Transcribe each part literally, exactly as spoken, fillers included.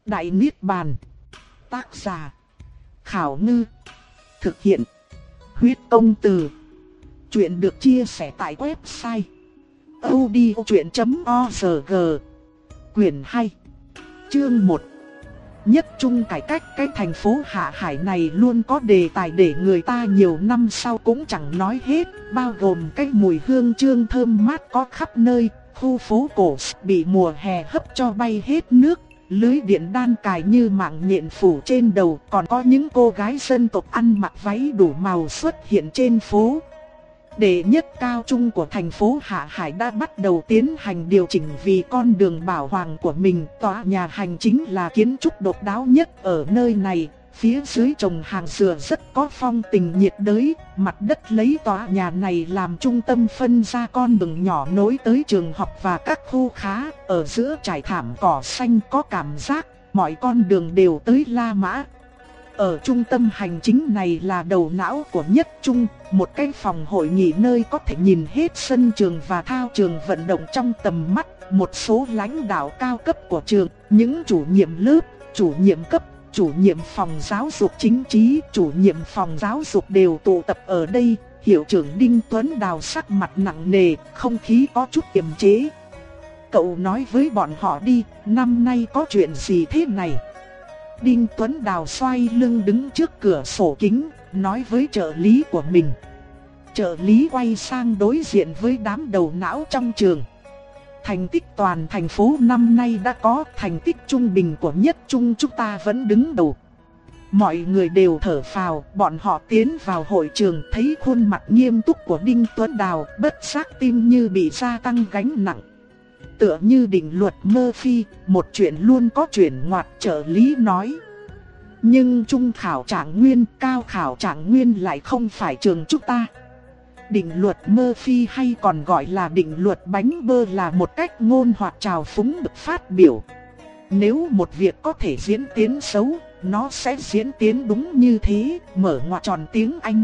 Đại Niết Bàn. Tác giả Khảo Ngư. Thực hiện Huyết Công Từ. Chuyện được chia sẻ tại website audiochuyện chấm org. Quyền hai. Chương một. Nhất Trung cải cách. Cái thành phố Hạ Hải này luôn có đề tài để người ta nhiều năm sau cũng chẳng nói hết, bao gồm cái mùi hương trương thơm mát có khắp nơi, khu phố cổ bị mùa hè hấp cho bay hết nước, lưới điện đan cài như mạng nhện phủ trên đầu, còn có những cô gái dân tộc ăn mặc váy đủ màu xuất hiện trên phố. Đệ nhất cao trung của thành phố Hạ Hải đã bắt đầu tiến hành điều chỉnh vì con đường bảo hoàng của mình. Tòa nhà hành chính là kiến trúc độc đáo nhất ở nơi này. Phía dưới trồng hàng dừa rất có phong tình nhiệt đới. Mặt đất lấy tòa nhà này làm trung tâm phân ra con đường nhỏ nối tới trường học và các khu khá. Ở giữa trải thảm cỏ xanh có cảm giác mọi con đường đều tới La Mã. Ở trung tâm hành chính này là đầu não của Nhất Trung, một cái phòng hội nghị nơi có thể nhìn hết sân trường và thao trường vận động trong tầm mắt, một số lãnh đạo cao cấp của trường, những chủ nhiệm lớp, chủ nhiệm cấp, chủ nhiệm phòng giáo dục chính trị, chủ nhiệm phòng giáo dục đều tụ tập ở đây. Hiệu trưởng Đinh Tuấn Đào sắc mặt nặng nề, không khí có chút kiềm chế. Cậu nói với bọn họ đi, năm nay có chuyện gì thế này? Đinh Tuấn Đào xoay lưng đứng trước cửa sổ kính, nói với trợ lý của mình. Trợ lý quay sang đối diện với đám đầu não trong trường. Thành tích toàn thành phố năm nay đã có, thành tích trung bình của Nhất Trung chúng ta vẫn đứng đầu. Mọi người đều thở phào, bọn họ tiến vào hội trường thấy khuôn mặt nghiêm túc của Đinh Tuấn Đào, bất giác tim như bị gia tăng gánh nặng. Tựa như định luật Murphy, một chuyện luôn có chuyển ngoặt, trợ lý nói. Nhưng trung khảo trạng nguyên, cao khảo trạng nguyên lại không phải trường chúng ta. Định luật Murphy hay còn gọi là định luật bánh bơ là một cách ngôn hoặc trào phúng được phát biểu. Nếu một việc có thể diễn tiến xấu, nó sẽ diễn tiến đúng như thế, mở ngoặc tròn tiếng Anh.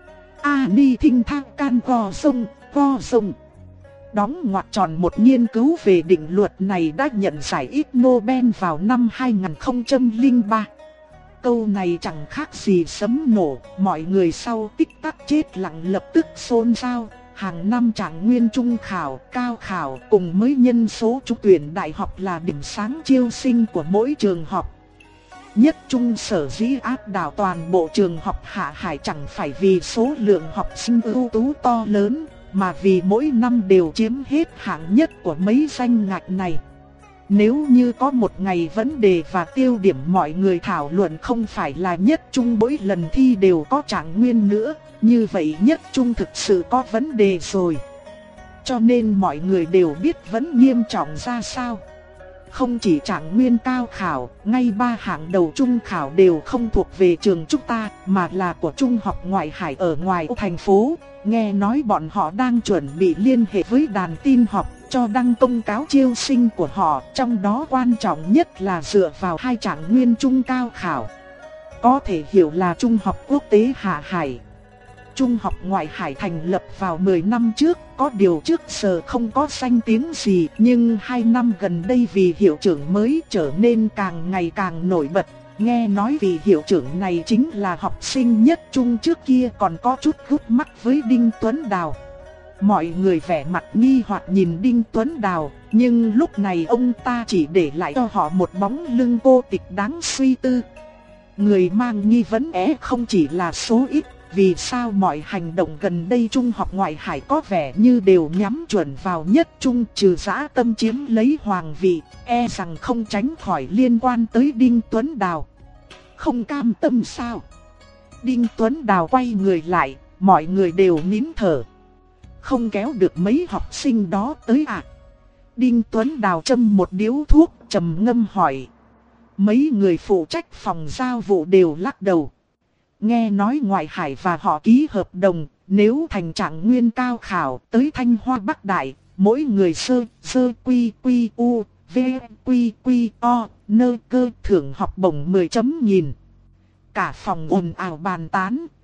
A ni thinh thang can go sông, go sông. Đóng ngoặc tròn một nghiên cứu về định luật này đã nhận giải Ig Nobel vào năm hai nghìn không trăm lẻ ba. Câu này chẳng khác gì sấm nổ, mọi người sau tích tắc chết lặng lập tức xôn xao. Hàng năm trạng nguyên trung khảo, cao khảo cùng với nhân số trúng tuyển đại học là điểm sáng chiêu sinh của mỗi trường học. Nhất Trung sở dĩ áp đảo toàn bộ trường học Hạ Hải chẳng phải vì số lượng học sinh ưu tú to lớn, mà vì mỗi năm đều chiếm hết hạng nhất của mấy danh ngạch này. Nếu như có một ngày vấn đề và tiêu điểm mọi người thảo luận không phải là Nhất Trung mỗi lần thi đều có trạng nguyên nữa, như vậy Nhất Trung thực sự có vấn đề rồi. Cho nên mọi người đều biết vấn nghiêm trọng ra sao. Không chỉ trạng nguyên cao khảo, ngay ba hạng đầu trung khảo đều không thuộc về trường chúng ta, mà là của trung học ngoại hải ở ngoài thành phố. Nghe nói bọn họ đang chuẩn bị liên hệ với đàn tin học, cho đăng công cáo chiêu sinh của họ, trong đó quan trọng nhất là dựa vào hai trạng nguyên trung cao khảo. Có thể hiểu là Trung học quốc tế Hạ Hải. Trung học ngoại hải thành lập vào mười năm trước, có điều trước giờ không có danh tiếng gì, nhưng hai năm gần đây vì hiệu trưởng mới trở nên càng ngày càng nổi bật. Nghe nói vị hiệu trưởng này chính là học sinh Nhất Trung trước kia còn có chút gút mắt với Đinh Tuấn Đào. Mọi người vẻ mặt nghi hoặc nhìn Đinh Tuấn Đào, nhưng lúc này ông ta chỉ để lại cho họ một bóng lưng cô tịch đáng suy tư. Người mang nghi vấn é không chỉ là số ít, vì sao mọi hành động gần đây Trung học ngoại hải có vẻ như đều nhắm chuẩn vào Nhất Trung, trừ dã tâm chiếm lấy hoàng vị, e rằng không tránh khỏi liên quan tới Đinh Tuấn Đào. Không cam tâm sao? Đinh Tuấn Đào quay người lại, mọi người đều nín thở. Không kéo được mấy học sinh đó tới à? Đinh Tuấn Đào châm một điếu thuốc, trầm ngâm hỏi. Mấy người phụ trách phòng giao vụ đều lắc đầu. Nghe nói ngoại hải và họ ký hợp đồng, nếu thành trạng nguyên cao khảo tới Thanh Hoa Bắc Đại, mỗi người sơ, sơ quy quy u, v quy quy o, nơ cơ thưởng học bổng mười chấm nghìn. Cả phòng ồn ào bàn tán,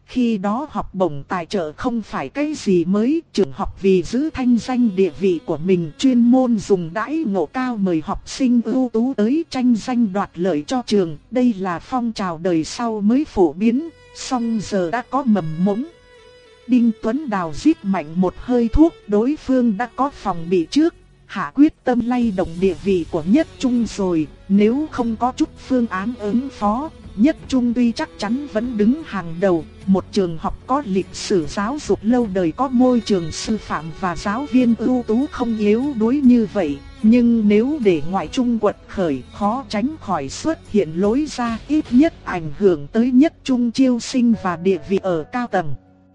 Khi đó học bổng tài trợ không phải cái gì mới, trường học vì giữ thanh danh địa vị của mình chuyên môn dùng đãi ngộ cao mời học sinh ưu tú tới tranh danh đoạt lợi cho trường. Đây là phong trào đời sau mới phổ biến, song giờ đã có mầm mống. Đinh Tuấn Đào rít mạnh một hơi thuốc, đối phương đã có phòng bị trước, hạ quyết tâm lay động địa vị của Nhất Trung rồi, nếu không có chút phương án ứng phó, Nhất Trung tuy chắc chắn vẫn đứng hàng đầu, một trường học có lịch sử giáo dục lâu đời, có môi trường sư phạm và giáo viên ưu tú không yếu đuối như vậy, nhưng nếu để ngoại trung quật khởi, khó tránh khỏi xuất hiện lối ra, ít nhất ảnh hưởng tới Nhất Trung chiêu sinh và địa vị ở cao tầng.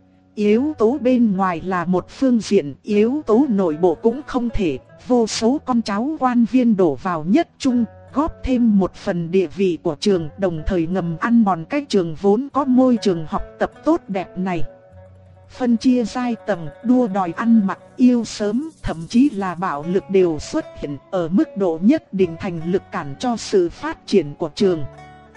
Yếu tố bên ngoài là một phương diện, yếu tố nội bộ cũng không thể. Vô số con cháu quan viên đổ vào Nhất Trung, góp thêm một phần địa vị của trường, đồng thời ngầm ăn mòn cái trường vốn có môi trường học tập tốt đẹp này. Phân chia giai tầng, đua đòi ăn mặc, yêu sớm, thậm chí là bạo lực đều xuất hiện ở mức độ nhất định, thành lực cản cho sự phát triển của trường.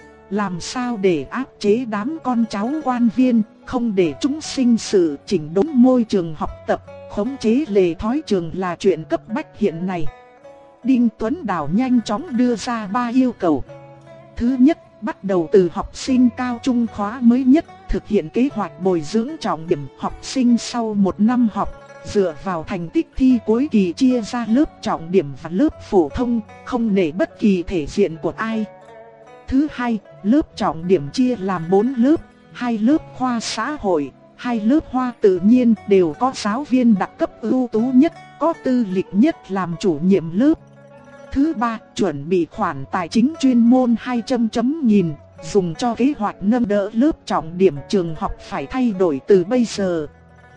Làm sao để áp chế đám con cháu quan viên, không để chúng sinh sự, chỉnh đốn môi trường học tập, khống chế lề thói trường là chuyện cấp bách hiện nay. Đinh Tuấn Đào nhanh chóng đưa ra ba yêu cầu. Thứ nhất, bắt đầu từ học sinh cao trung khóa mới nhất, thực hiện kế hoạch bồi dưỡng trọng điểm học sinh sau một năm học, dựa vào thành tích thi cuối kỳ chia ra lớp trọng điểm và lớp phổ thông, không nể bất kỳ thể diện của ai. Thứ hai, lớp trọng điểm chia làm bốn lớp, hai lớp khoa xã hội, hai lớp khoa tự nhiên, đều có giáo viên đặc cấp ưu tú nhất, có tư lịch nhất làm chủ nhiệm lớp. Thứ ba, chuẩn bị khoản tài chính chuyên môn hai trăm chấm nghìn, dùng cho kế hoạch nâng đỡ lớp trọng điểm trường học phải thay đổi từ bây giờ.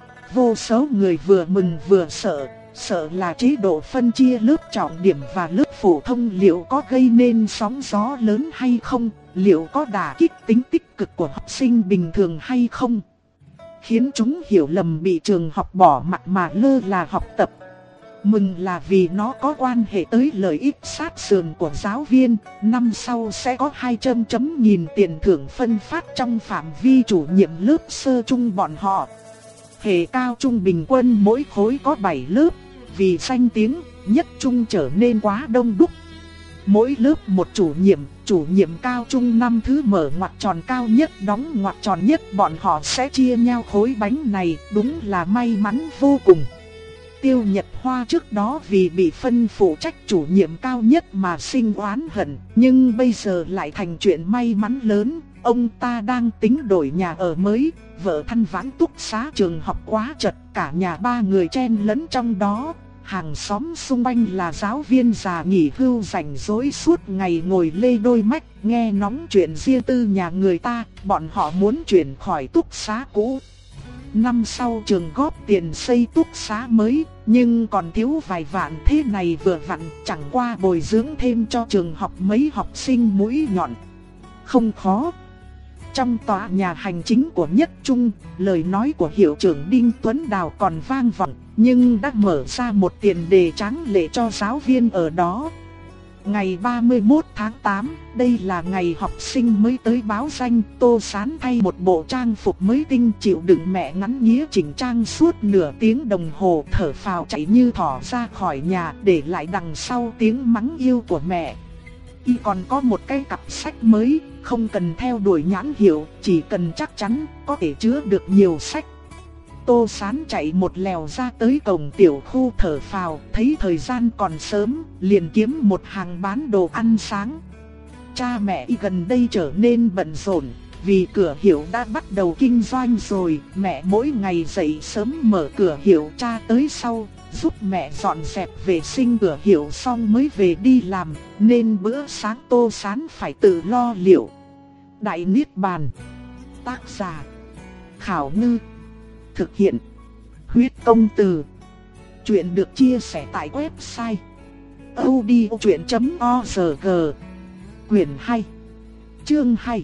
Vô số người vừa mừng vừa sợ, sợ là chế độ phân chia lớp trọng điểm và lớp phổ thông liệu có gây nên sóng gió lớn hay không, liệu có đả kích tính tích cực của học sinh bình thường hay không, khiến chúng hiểu lầm bị trường học bỏ mặt mà lơ là học tập. Mừng là vì nó có quan hệ tới lợi ích sát sườn của giáo viên, năm sau sẽ có hai trăm chấm nghìn tiền thưởng phân phát trong phạm vi chủ nhiệm lớp sơ trung bọn họ. Hệ cao trung bình quân mỗi khối có bảy lớp, vì danh tiếng, Nhất Trung trở nên quá đông đúc. Mỗi lớp một chủ nhiệm, chủ nhiệm cao trung năm thứ mở ngoặc tròn cao nhất đóng ngoặc tròn nhất, bọn họ sẽ chia nhau khối bánh này, đúng là may mắn vô cùng. Tiêu Nhật Hoa trước đó vì bị phân phụ trách chủ nhiệm cao nhất mà sinh oán hận, nhưng bây giờ lại thành chuyện may mắn lớn, ông ta đang tính đổi nhà ở mới, vợ than vãn túc xá trường học quá chật, cả nhà ba người chen lẫn trong đó. Hàng xóm xung quanh là giáo viên già nghỉ hưu rảnh rỗi suốt ngày ngồi lê đôi mách, nghe nóng chuyện riêng tư nhà người ta, bọn họ muốn chuyển khỏi túc xá cũ. Năm sau trường góp tiền xây túc xá mới, nhưng còn thiếu vài vạn, thế này vừa vặn, chẳng qua bồi dưỡng thêm cho trường học mấy học sinh mũi nhọn. Không khó. Trong tòa nhà hành chính của Nhất Trung, lời nói của hiệu trưởng Đinh Tuấn Đào còn vang vọng, nhưng đã mở ra một tiền đề tráng lệ cho giáo viên ở đó. Ngày ba mươi mốt tháng tám, đây là ngày học sinh mới tới báo danh, Tô Sán thay một bộ trang phục mới tinh, chịu đựng mẹ ngắn nghía chỉnh trang suốt nửa tiếng đồng hồ, thở phào chạy như thỏ ra khỏi nhà, để lại đằng sau tiếng mắng yêu của mẹ. Y còn có một cái cặp sách mới, không cần theo đuổi nhãn hiệu, chỉ cần chắc chắn có thể chứa được nhiều sách. Tô Sán chạy một lèo ra tới cổng tiểu khu thở phào, thấy thời gian còn sớm, liền kiếm một hàng bán đồ ăn sáng. Cha mẹ Y gần đây trở nên bận rộn, vì cửa hiệu đã bắt đầu kinh doanh rồi, mẹ mỗi ngày dậy sớm mở cửa hiệu, cha tới sau, giúp mẹ dọn dẹp vệ sinh cửa hiệu xong mới về đi làm, nên bữa sáng Tô Sán phải tự lo liệu. Đại Niết Bàn. Tác giả Khảo Ngư. Thực hiện Huyết Công Từ. Chuyện được chia sẻ tại website audiochuyện chấm org. Quyển hai, chương hai.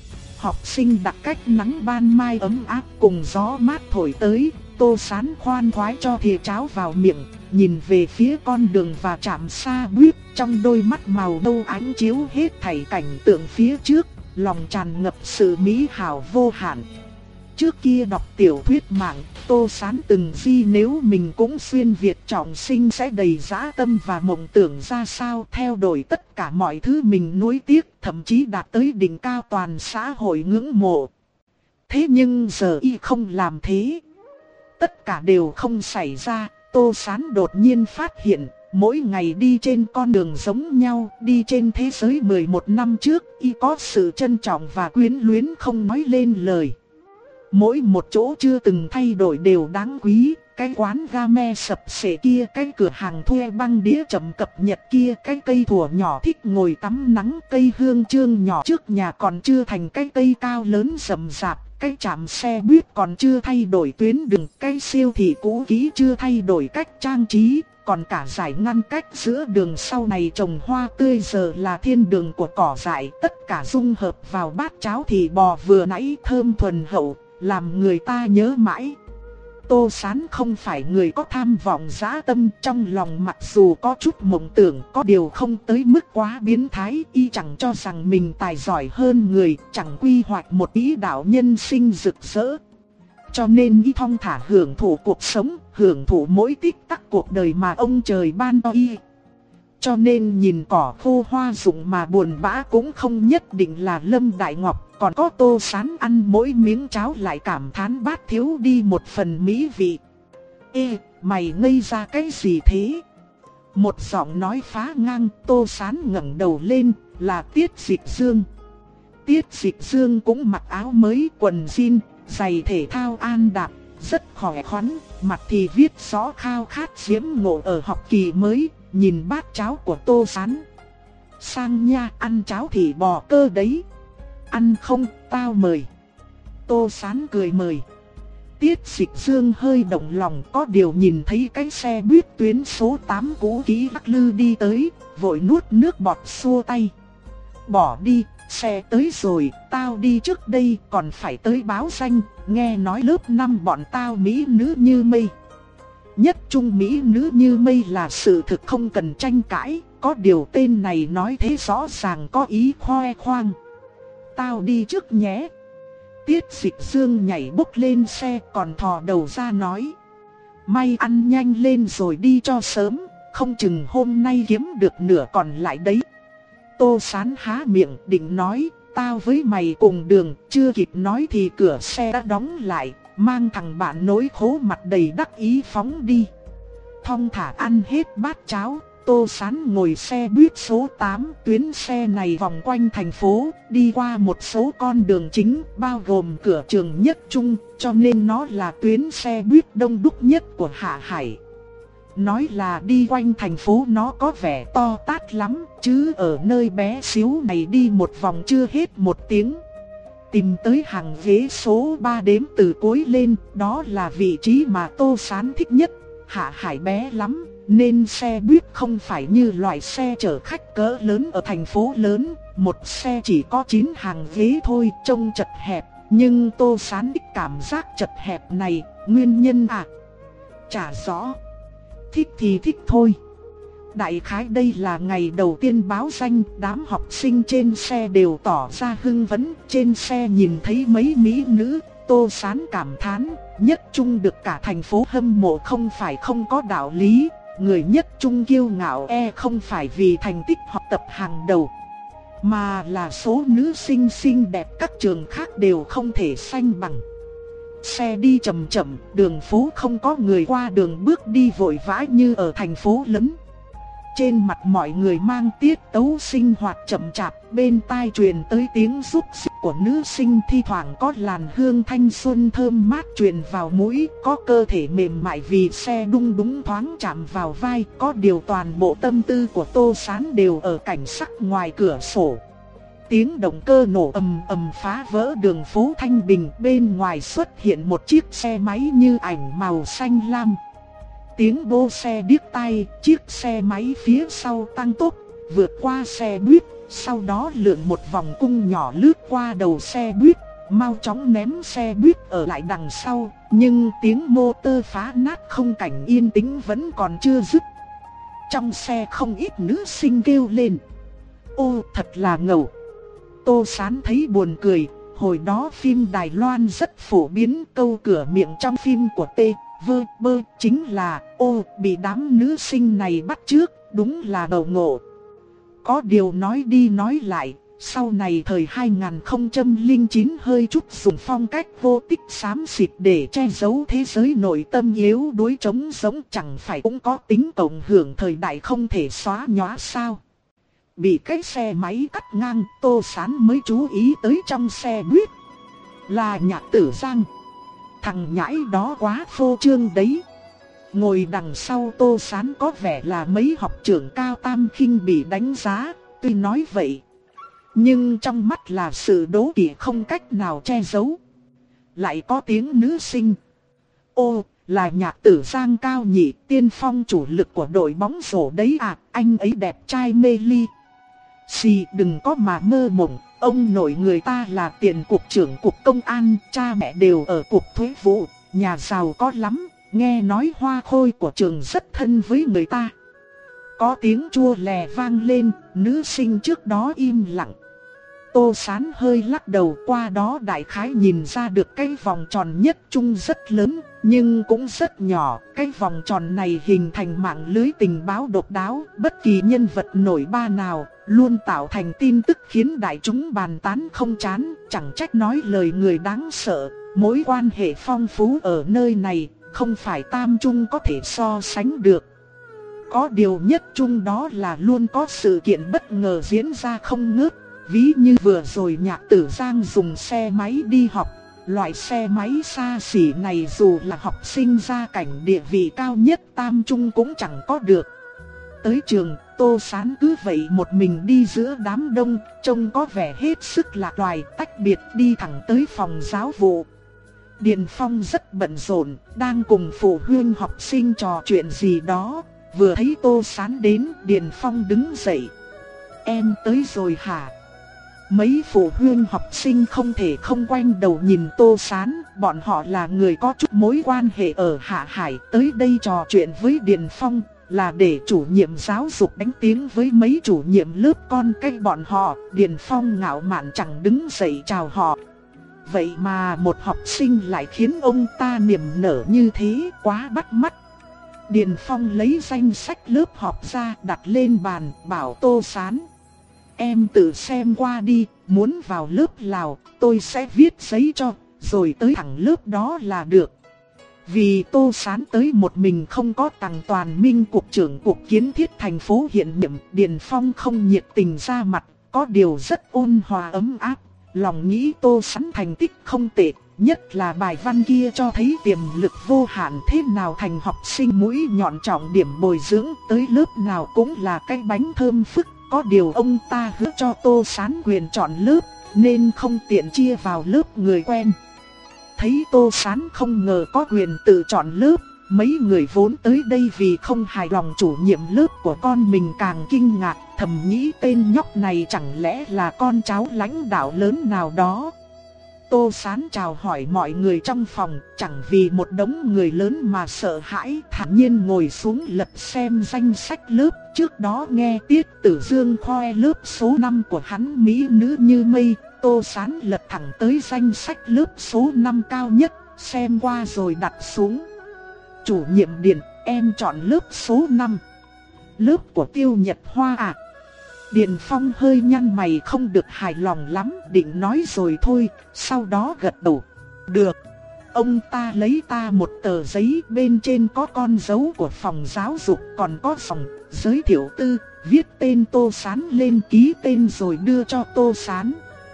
Học sinh đặc cách nắng ban mai ấm áp cùng gió mát thổi tới, Tô Sán khoan khoái cho thìa cháo vào miệng, nhìn về phía con đường và trạm xa buýt, trong đôi mắt màu nâu ánh chiếu hết thảy cảnh tượng phía trước, lòng tràn ngập sự mỹ hảo vô hạn. trước kia đọc tiểu thuyết mạng, Tô Sán từng di nếu mình cũng xuyên Việt trọng sinh sẽ đầy dã tâm và mộng tưởng ra sao theo đuổi tất cả mọi thứ mình nuối tiếc, thậm chí đạt tới đỉnh cao toàn xã hội ngưỡng mộ. Thế nhưng giờ y không làm thế. Tất cả đều không xảy ra, Tô Sán đột nhiên phát hiện, mỗi ngày đi trên con đường giống nhau, đi trên thế giới mười một năm trước, y có sự trân trọng và quyến luyến không nói lên lời. Mỗi một chỗ chưa từng thay đổi đều đáng quý, cái quán game sập sệ kia, cái cửa hàng thuê băng đĩa chậm cập nhật kia, cái cây thủa nhỏ thích ngồi tắm nắng, cây hương chương nhỏ trước nhà còn chưa thành cái cây cao lớn rậm rạp, cái trạm xe buýt còn chưa thay đổi tuyến đường, cái siêu thị cũ kỹ chưa thay đổi cách trang trí, còn cả dải ngăn cách giữa đường sau này trồng hoa tươi giờ là thiên đường của cỏ dại, tất cả dung hợp vào bát cháo thịt bò vừa nãy thơm thuần hậu, làm người ta nhớ mãi. Tô Sán không phải người có tham vọng dã tâm, trong lòng mặc dù có chút mộng tưởng, có điều không tới mức quá biến thái, y chẳng cho rằng mình tài giỏi hơn người, chẳng quy hoạch một ý đạo nhân sinh rực rỡ. Cho nên y thong thả hưởng thụ cuộc sống, hưởng thụ mỗi tích tắc cuộc đời mà ông trời ban cho y. Cho nên nhìn cỏ khô hoa rụng mà buồn bã cũng không nhất định là Lâm Đại Ngọc. Còn có Tô Sán ăn mỗi miếng cháo lại cảm thán bát thiếu đi một phần mỹ vị. Ê, mày ngây ra cái gì thế? Một giọng nói phá ngang, Tô Sán ngẩng đầu lên, là Tiết Dịch Dương. Tiết Dịch Dương cũng mặc áo mới, quần jean, giày thể thao an đạp, rất khỏe khoắn, mặt thì viết rõ khao khát diễm ngộ ở học kỳ mới, nhìn bát cháo của Tô Sán. Sang nha, ăn cháo thì bò cơ đấy. Ăn không, tao mời. Tô Sán cười mời. Tiết Dịch Dương hơi động lòng, có điều nhìn thấy cái xe buýt tuyến số tám cũ kỹ lắc lư đi tới, vội nuốt nước bọt xua tay. Bỏ đi, xe tới rồi, tao đi trước đây, còn phải tới báo danh, nghe nói lớp năm bọn tao mỹ nữ như mây. Nhất trung mỹ nữ như mây là sự thực không cần tranh cãi, có điều tên này nói thế rõ ràng có ý khoe khoang. Tao đi trước nhé. Tiết Dịch Dương nhảy bốc lên xe còn thò đầu ra nói. May ăn nhanh lên rồi đi cho sớm, không chừng hôm nay kiếm được nửa còn lại đấy. Tô Sán há miệng định nói, tao với mày cùng đường, chưa kịp nói thì cửa xe đã đóng lại, mang thằng bạn nối khố mặt đầy đắc ý phóng đi. Thong thả ăn hết bát cháo, Tô Sán ngồi xe buýt số tám, tuyến xe này vòng quanh thành phố, đi qua một số con đường chính, bao gồm cửa trường Nhất Trung, cho nên nó là tuyến xe buýt đông đúc nhất của Hạ Hải. Nói là đi quanh thành phố nó có vẻ to tát lắm, chứ ở nơi bé xíu này đi một vòng chưa hết một tiếng. Tìm tới hàng ghế số ba đếm từ cuối lên, đó là vị trí mà Tô Sán thích nhất. Hạ Hải bé lắm, nên xe buýt không phải như loại xe chở khách cỡ lớn ở thành phố lớn, một xe chỉ có chín hàng ghế thôi, trông chật hẹp, nhưng Tô Sán thích cảm giác chật hẹp này, nguyên nhân à? Chả rõ. Thích thì thích thôi. Đại khái đây là ngày đầu tiên báo danh, đám học sinh trên xe đều tỏ ra hưng phấn, trên xe nhìn thấy mấy mỹ nữ, Tô Sán cảm thán, Nhất Trung được cả thành phố hâm mộ không phải không có đạo lý, người Nhất Trung kiêu ngạo e không phải vì thành tích học tập hàng đầu, mà là số nữ sinh xinh đẹp các trường khác đều không thể sánh bằng. Xe đi chậm chậm, đường phố không có người qua đường bước đi vội vã như ở thành phố lớn. Trên mặt mọi người mang tiết tấu sinh hoạt chậm chạp, bên tai truyền tới tiếng rúc rích của nữ sinh, thi thoảng có làn hương thanh xuân thơm mát truyền vào mũi, có cơ thể mềm mại vì xe đung đúng thoáng chạm vào vai, có điều toàn bộ tâm tư của Tô Sán đều ở cảnh sắc ngoài cửa sổ. Tiếng động cơ nổ ầm ầm phá vỡ đường phố thanh bình, bên ngoài xuất hiện một chiếc xe máy như ảnh màu xanh lam. Tiếng bô xe điếc tai, chiếc xe máy phía sau tăng tốc, vượt qua xe buýt, sau đó lượn một vòng cung nhỏ lướt qua đầu xe buýt, mau chóng ném xe buýt ở lại đằng sau, nhưng tiếng motor phá nát không cảnh yên tĩnh vẫn còn chưa dứt. Trong xe không ít nữ sinh kêu lên. Ô, thật là ngầu. Tô Sán thấy buồn cười, Hồi đó phim Đài Loan rất phổ biến, câu cửa miệng trong phim của T, Vơ, Bơ chính là ô bị đám nữ sinh này bắt trước, đúng là đầu ngộ. Có điều nói đi nói lại, sau này thời hai nghìn không trăm lẻ chín hơi chút dùng phong cách vô tích xám xịt để che giấu thế giới nội tâm yếu đuối trống giống, chẳng phải cũng có tính cộng hưởng thời đại không thể xóa nhòa sao. Bị cái xe máy cắt ngang, Tô Sán mới chú ý tới trong xe buýt là Nhạc Tử Giang. Thằng nhãi đó quá phô trương đấy. Ngồi đằng sau Tô Sán có vẻ là mấy học trưởng cao tam khinh bị đánh giá. Tuy nói vậy, nhưng trong mắt là sự đố kỵ không cách nào che giấu. Lại có tiếng nữ sinh. Ô, là Nhạc Tử Giang Cao nhị, tiên phong chủ lực của đội bóng rổ đấy à, anh ấy đẹp trai mê ly. Xì đừng có mà mơ mộng, ông nội người ta là tiền cục trưởng cục công an, cha mẹ đều ở cục thuế vụ, nhà giàu có lắm, nghe nói Hoa Khôi của trường rất thân với người ta. Có tiếng chua lè vang lên, nữ sinh trước đó im lặng. Tô Sán hơi lắc đầu, qua đó đại khái nhìn ra được cái vòng tròn nhất trung rất lớn, nhưng cũng rất nhỏ. Cái vòng tròn này hình thành mạng lưới tình báo độc đáo, bất kỳ nhân vật nổi ba nào luôn tạo thành tin tức khiến đại chúng bàn tán không chán. Chẳng trách nói lời người đáng sợ, mối quan hệ phong phú ở nơi này không phải tam trung có thể so sánh được. Có điều nhất trung đó là luôn có sự kiện bất ngờ diễn ra không ngớt. Ví như vừa rồi Nhạc Tử Giang dùng xe máy đi học. Loại xe máy xa xỉ này dù là học sinh gia cảnh địa vị cao nhất tam trung cũng chẳng có được. Tới trường, Tô Sán cứ vậy một mình đi giữa đám đông, trông có vẻ hết sức lạc loài, tách biệt đi thẳng tới phòng giáo vụ. Điền Phong rất bận rộn, đang cùng phụ huynh học sinh trò chuyện gì đó. Vừa thấy Tô Sán đến, Điền Phong đứng dậy. Em tới rồi hả? Mấy phụ huynh học sinh không thể không quanh đầu nhìn Tô Sán, bọn họ là người có chút mối quan hệ ở Hạ Hải, tới đây trò chuyện với Điền Phong là để chủ nhiệm giáo dục đánh tiếng với mấy chủ nhiệm lớp con cái bọn họ. Điền Phong ngạo mạn chẳng đứng dậy chào họ. Vậy mà một học sinh lại khiến ông ta niềm nở như thế, quá bắt mắt. Điền Phong lấy danh sách lớp học ra đặt lên bàn, bảo Tô Sán: em tự xem qua đi, muốn vào lớp nào tôi sẽ viết giấy cho, rồi tới thẳng lớp đó là được. Vì Tô Sán tới một mình không có Tằng Toàn Minh cục trưởng cục kiến thiết thành phố hiện nhiệm, Điền Phong không nhiệt tình ra mặt, có điều rất ôn hòa ấm áp. Lòng nghĩ Tô Sán thành tích không tệ, nhất là bài văn kia cho thấy tiềm lực vô hạn, thế nào thành học sinh mũi nhọn trọng điểm bồi dưỡng, tới lớp nào cũng là cái bánh thơm phức. Có điều ông ta hứa cho Tô Sán quyền chọn lớp, nên không tiện chia vào lớp người quen. Thấy Tô Sán không ngờ có quyền tự chọn lớp, mấy người vốn tới đây vì không hài lòng chủ nhiệm lớp của con mình càng kinh ngạc, thầm nghĩ tên nhóc này chẳng lẽ là con cháu lãnh đạo lớn nào đó. Tô Sán chào hỏi mọi người trong phòng, chẳng vì một đống người lớn mà sợ hãi, thản nhiên ngồi xuống lật xem danh sách lớp. Trước đó nghe Tiết Tử Dương khoe lớp số năm của hắn mỹ nữ như mây, Tô Sán lật thẳng tới danh sách lớp số năm cao nhất, xem qua rồi đặt xuống. Chủ nhiệm Điền, em chọn lớp số năm. Lớp của Tiêu Nhật Hoa à? Điền Phong hơi nhăn mày không được hài lòng lắm, định nói rồi thôi, sau đó gật đầu. Được. Ông ta lấy ta một tờ giấy, bên trên có con dấu của phòng giáo dục, còn có phòng giới thiệu tư, viết tên Tô Sán lên, ký tên rồi đưa cho Tô Sán.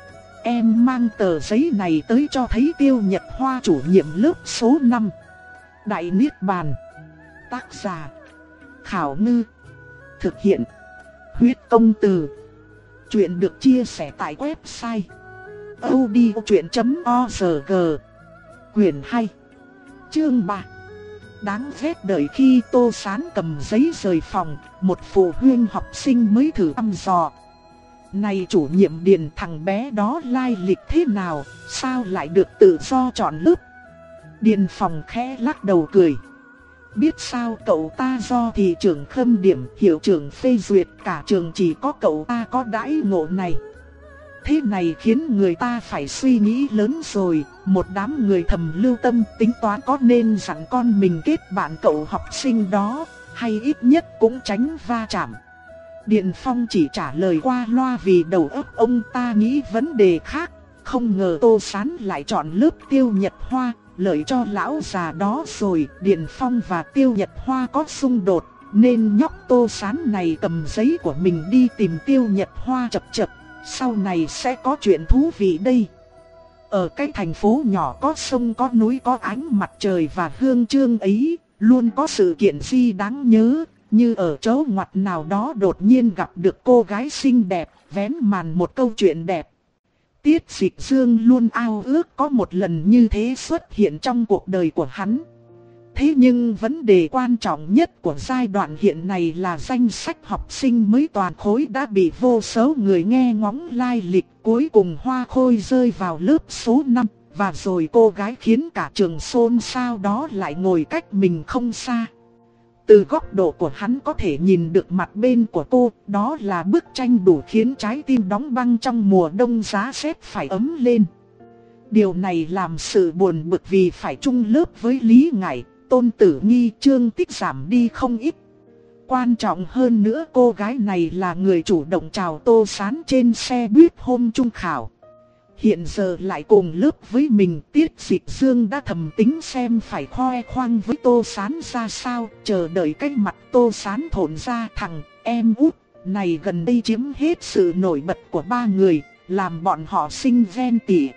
Em mang tờ giấy này tới cho thấy Tiêu Nhật Hoa chủ nhiệm lớp số năm. Đại Niết Bàn. Tác giả: Khảo Ngư. Thực hiện: Huyết Công Từ. Chuyện được chia sẻ tại website audiochuyện chấm org. Quyền hai, chương ba. Đáng ghét. Đợi khi Tô Sán cầm giấy rời phòng, một phụ huynh học sinh mới thử thăm dò: này chủ nhiệm Điền, thằng bé đó lai lịch thế nào, sao lại được tự do chọn lớp? Điền Phong khẽ lắc đầu cười: biết sao cậu ta do thị trưởng khâm điểm, hiệu trưởng phê duyệt, cả trường chỉ có cậu ta có đãi ngộ này. thế này khiến người ta phải suy nghĩ lớn rồi. Một đám người thầm lưu tâm tính toán có nên dặn con mình kết bạn cậu học sinh đó, hay ít nhất cũng tránh va chạm. Điền Phong chỉ trả lời qua loa vì đầu óc ông ta nghĩ vấn đề khác. Không ngờ Tô Sán lại chọn lớp Tiêu Nhật Hoa, lợi cho lão già đó rồi. Điền Phong và Tiêu Nhật Hoa có xung đột, nên nhóc Tô Sán này cầm giấy của mình đi tìm Tiêu Nhật Hoa chập chập. Sau này sẽ có chuyện thú vị đây. Ở cái thành phố nhỏ có sông có núi có ánh mặt trời và hương trương ấy, luôn có sự kiện gì đáng nhớ. Như ở chỗ ngoặt nào đó đột nhiên gặp được cô gái xinh đẹp, vén màn một câu chuyện đẹp. Tiết Dịch Dương luôn ao ước có một lần như thế xuất hiện trong cuộc đời của hắn. Thế nhưng vấn đề quan trọng nhất của giai đoạn hiện nay là danh sách học sinh mới toàn khối đã bị vô số người nghe ngóng lai lịch. Cuối cùng Hoa Khôi rơi vào lớp số năm, và rồi cô gái khiến cả trường xôn xao đó lại ngồi cách mình không xa. Từ góc độ của hắn có thể nhìn được mặt bên của cô, đó là bức tranh đủ khiến trái tim đóng băng trong mùa đông giá rét phải ấm lên. Điều này làm sự buồn bực vì phải chung lớp với Lý Ngải, Tôn Tử Nghi, Trương Tích giảm đi không ít. Quan trọng hơn nữa, cô gái này là người chủ động chào Tô Sán trên xe buýt hôm trung khảo. Hiện giờ lại cùng lớp với mình. Tiết Dịch Dương đã thầm tính xem phải khoe khoang với Tô Sán ra sao, chờ đợi cái mặt Tô Sán thổn ra. Thằng em út này gần đây chiếm hết sự nổi bật của ba người, làm bọn họ sinh ghen tị.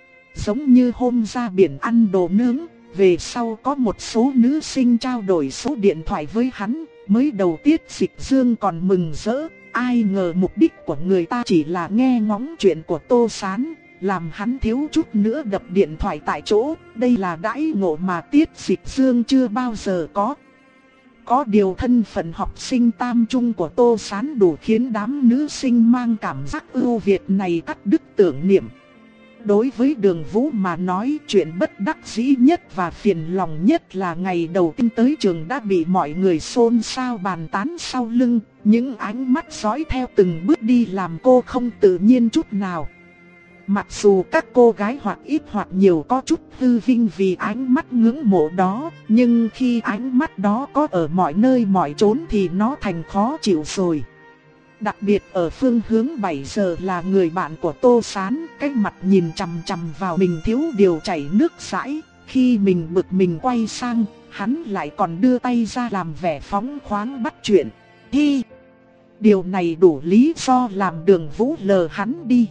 Giống như hôm ra biển ăn đồ nướng, về sau có một số nữ sinh trao đổi số điện thoại với hắn. Mới đầu Tiết Dịch Dương còn mừng rỡ, ai ngờ mục đích của người ta chỉ là nghe ngóng chuyện của Tô Sán, làm hắn thiếu chút nữa đập điện thoại tại chỗ. Đây là đãi ngộ mà Tiết Dịch Dương chưa bao giờ có. Có điều thân phận học sinh tam trung của Tô Sán đủ khiến đám nữ sinh mang cảm giác ưu việt này cắt đứt tưởng niệm. Đối với Đường Vũ mà nói, chuyện bất đắc dĩ nhất và phiền lòng nhất là ngày đầu tiên tới trường đã bị mọi người xôn xao bàn tán sau lưng. Những ánh mắt dõi theo từng bước đi làm cô không tự nhiên chút nào. Mặc dù các cô gái hoặc ít hoặc nhiều có chút hư vinh vì ánh mắt ngưỡng mộ đó, nhưng khi ánh mắt đó có ở mọi nơi mọi chốn thì nó thành khó chịu rồi. Đặc biệt ở phương hướng bảy giờ là người bạn của Tô Sán, cái mặt nhìn chằm chằm vào mình thiếu điều chảy nước dãi. Khi mình bực mình quay sang, hắn lại còn đưa tay ra làm vẻ phóng khoáng bắt chuyện. Hi! Điều này đủ lý do làm Đường Vũ lờ hắn đi.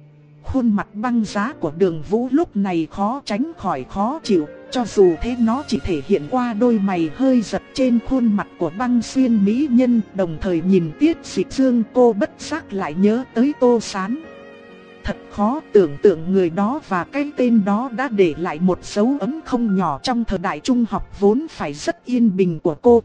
Khuôn mặt băng giá của Đường Vũ lúc này khó tránh khỏi khó chịu. Cho dù thế nó chỉ thể hiện qua đôi mày hơi giật trên khuôn mặt của băng xuyên mỹ nhân. Đồng thời nhìn Tiết Dịch Dương, cô bất giác lại nhớ tới Tô Sán. Thật khó tưởng tượng người đó và cái tên đó đã để lại một dấu ấn không nhỏ trong thời đại trung học vốn phải rất yên bình của cô.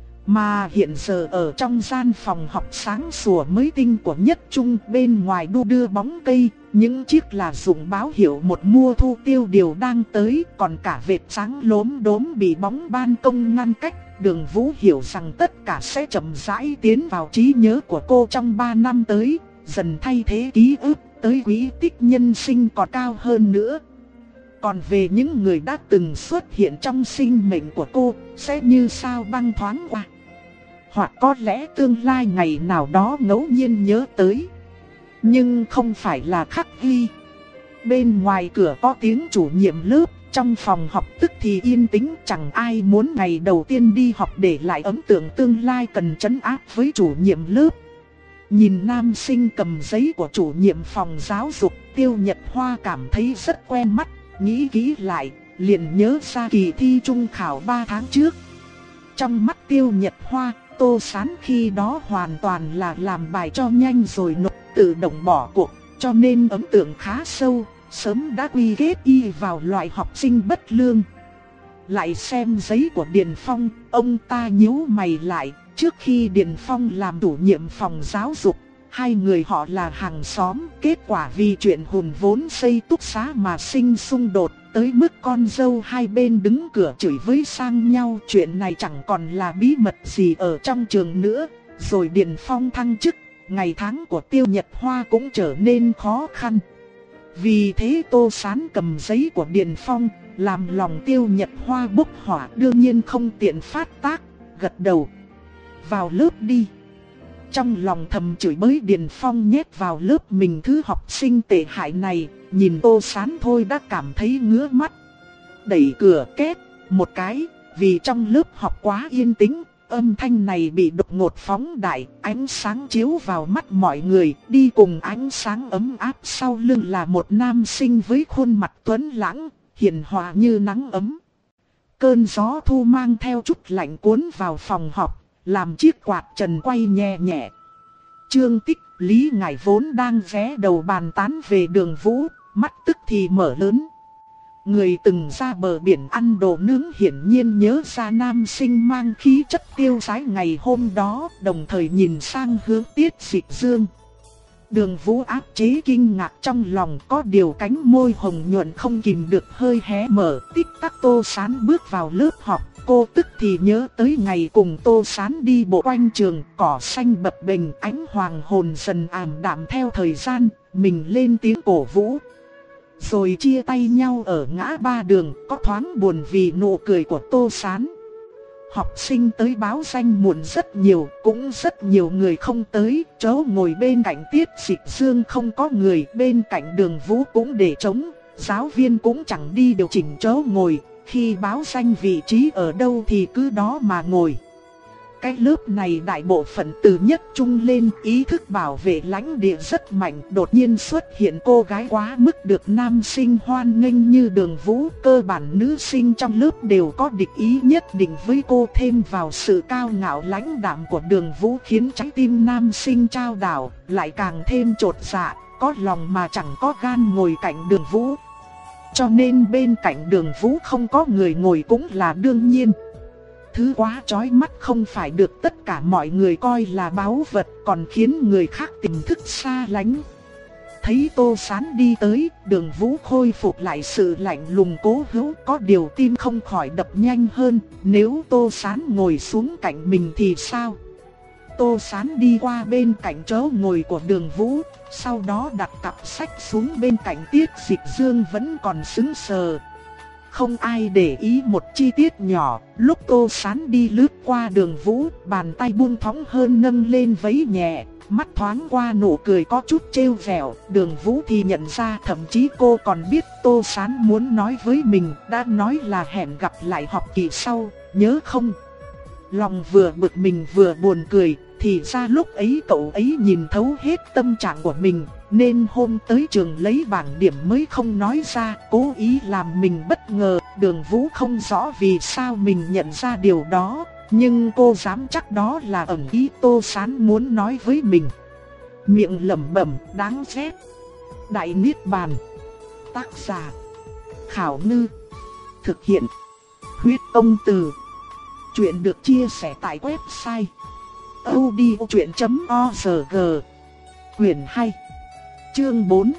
Mà hiện giờ ở trong gian phòng học sáng sủa mới tinh của Nhất Trung, bên ngoài đu đưa bóng cây, những chiếc là dụng báo hiệu một mùa thu tiêu điều đang tới, còn cả vệt sáng lốm đốm bị bóng ban công ngăn cách. Đường Vũ hiểu rằng tất cả sẽ chậm rãi tiến vào trí nhớ của cô trong ba năm tới, dần thay thế ký ức tới quý tích nhân sinh còn cao hơn nữa. Còn về những người đã từng xuất hiện trong sinh mệnh của cô, sẽ như sao băng thoáng qua. Hoặc có lẽ tương lai ngày nào đó ngẫu nhiên nhớ tới, nhưng không phải là khắc ghi. Bên ngoài cửa có tiếng chủ nhiệm lớp, trong phòng học tức thì yên tĩnh. Chẳng ai muốn ngày đầu tiên đi học để lại ấn tượng tương lai cần trấn áp với chủ nhiệm lớp. Nhìn nam sinh cầm giấy của chủ nhiệm phòng giáo dục, Tiêu Nhật Hoa cảm thấy rất quen mắt. Nghĩ kỹ lại, liền nhớ ra kỳ thi trung khảo ba tháng trước. Trong mắt Tiêu Nhật Hoa, Tô Sán khi đó hoàn toàn là làm bài cho nhanh rồi nộp, tự động bỏ cuộc, cho nên ấn tượng khá sâu, sớm đã quy kết y vào loại học sinh bất lương. Lại xem giấy của Điền Phong, ông ta nhíu mày lại. Trước khi Điền Phong làm chủ nhiệm phòng giáo dục, hai người họ là hàng xóm. Kết quả vì chuyện hùn vốn xây túc xá mà sinh xung đột, tới mức con dâu hai bên đứng cửa chửi với sang nhau. Chuyện này chẳng còn là bí mật gì ở trong trường nữa. Rồi Điền Phong thăng chức, ngày tháng của Tiêu Nhật Hoa cũng trở nên khó khăn. Vì thế Tô Sán cầm giấy của Điền Phong, làm lòng Tiêu Nhật Hoa bốc hỏa, đương nhiên không tiện phát tác, gật đầu. Vào lớp đi. Trong lòng thầm chửi bới Điền Phong nhét vào lớp mình thứ học sinh tệ hại này, nhìn Tô Sán thôi đã cảm thấy ngứa mắt. Đẩy cửa két một cái, vì trong lớp học quá yên tĩnh, âm thanh này bị đột ngột phóng đại, ánh sáng chiếu vào mắt mọi người, đi cùng ánh sáng ấm áp sau lưng là một nam sinh với khuôn mặt tuấn lãng, hiền hòa như nắng ấm. Cơn gió thu mang theo chút lạnh cuốn vào phòng học, làm chiếc quạt trần quay nhẹ nhẹ. Trương Tích, Lý Ngải vốn đang ghé đầu bàn tán về Đường Vũ, mắt tức thì mở lớn. Người từng ra bờ biển ăn đồ nướng hiển nhiên nhớ ra nam sinh mang khí chất tiêu sái ngày hôm đó, đồng thời nhìn sang hướng Tiết Dịch Dương. Đường Vũ áp chế kinh ngạc trong lòng, có điều cánh môi hồng nhuận không kìm được hơi hé mở. Tích tắc Tô Sán bước vào lớp học, cô tức thì nhớ tới ngày cùng Tô Sán đi bộ quanh trường, cỏ xanh bập bềnh, ánh hoàng hôn dần ảm đạm theo thời gian, mình lên tiếng cổ vũ. Rồi chia tay nhau ở ngã ba đường, có thoáng buồn vì nụ cười của Tô Sán. Học sinh tới báo danh muộn rất nhiều, cũng rất nhiều người không tới, chỗ ngồi bên cạnh Tiết Dịch Dương không có người, bên cạnh Đường Vũ cũng để trống, giáo viên cũng chẳng đi điều chỉnh chỗ ngồi, khi báo danh vị trí ở đâu thì cứ đó mà ngồi. Cái lớp này đại bộ phận từ nhất trung lên, ý thức bảo vệ lãnh địa rất mạnh, đột nhiên xuất hiện cô gái quá mức được nam sinh hoan nghênh như Đường Vũ, cơ bản nữ sinh trong lớp đều có địch ý nhất định với cô, thêm vào sự cao ngạo lãnh đạm của Đường Vũ khiến trái tim nam sinh trao đảo, lại càng thêm chột dạ, có lòng mà chẳng có gan ngồi cạnh Đường Vũ. Cho nên bên cạnh Đường Vũ không có người ngồi cũng là đương nhiên. Thứ quá chói mắt không phải được tất cả mọi người coi là báu vật, còn khiến người khác tìm thức xa lánh. Thấy Tô Sán đi tới, Đường Vũ khôi phục lại sự lạnh lùng cố hữu, có điều tim không khỏi đập nhanh hơn, nếu Tô Sán ngồi xuống cạnh mình thì sao? Tô Sán đi qua bên cạnh chỗ ngồi của Đường Vũ, sau đó đặt cặp sách xuống bên cạnh Tiết Dịch Dương vẫn còn sững sờ. Không ai để ý một chi tiết nhỏ, lúc Tô Sán đi lướt qua Đường Vũ, bàn tay buông thõng hơn nâng lên vẫy nhẹ, mắt thoáng qua nụ cười có chút trêu vẻo. Đường Vũ thì nhận ra, thậm chí cô còn biết Tô Sán muốn nói với mình, đã nói là hẹn gặp lại học kỳ sau, nhớ không? Lòng vừa bực mình vừa buồn cười, thì ra lúc ấy cậu ấy nhìn thấu hết tâm trạng của mình, nên hôm tới trường lấy bảng điểm mới không nói ra, cố ý làm mình bất ngờ. Đường Vũ không rõ vì sao mình nhận ra điều đó, nhưng cô dám chắc đó là ẩn ý Tô Sán muốn nói với mình. Miệng lẩm bẩm đáng ghét. Đại Niết Bàn. Tác giả Khảo Ngư. Thực hiện Huyết Công Từ. Chuyện được chia sẻ tại website audiochuyện chấm org. Quyển hai, chương bốn.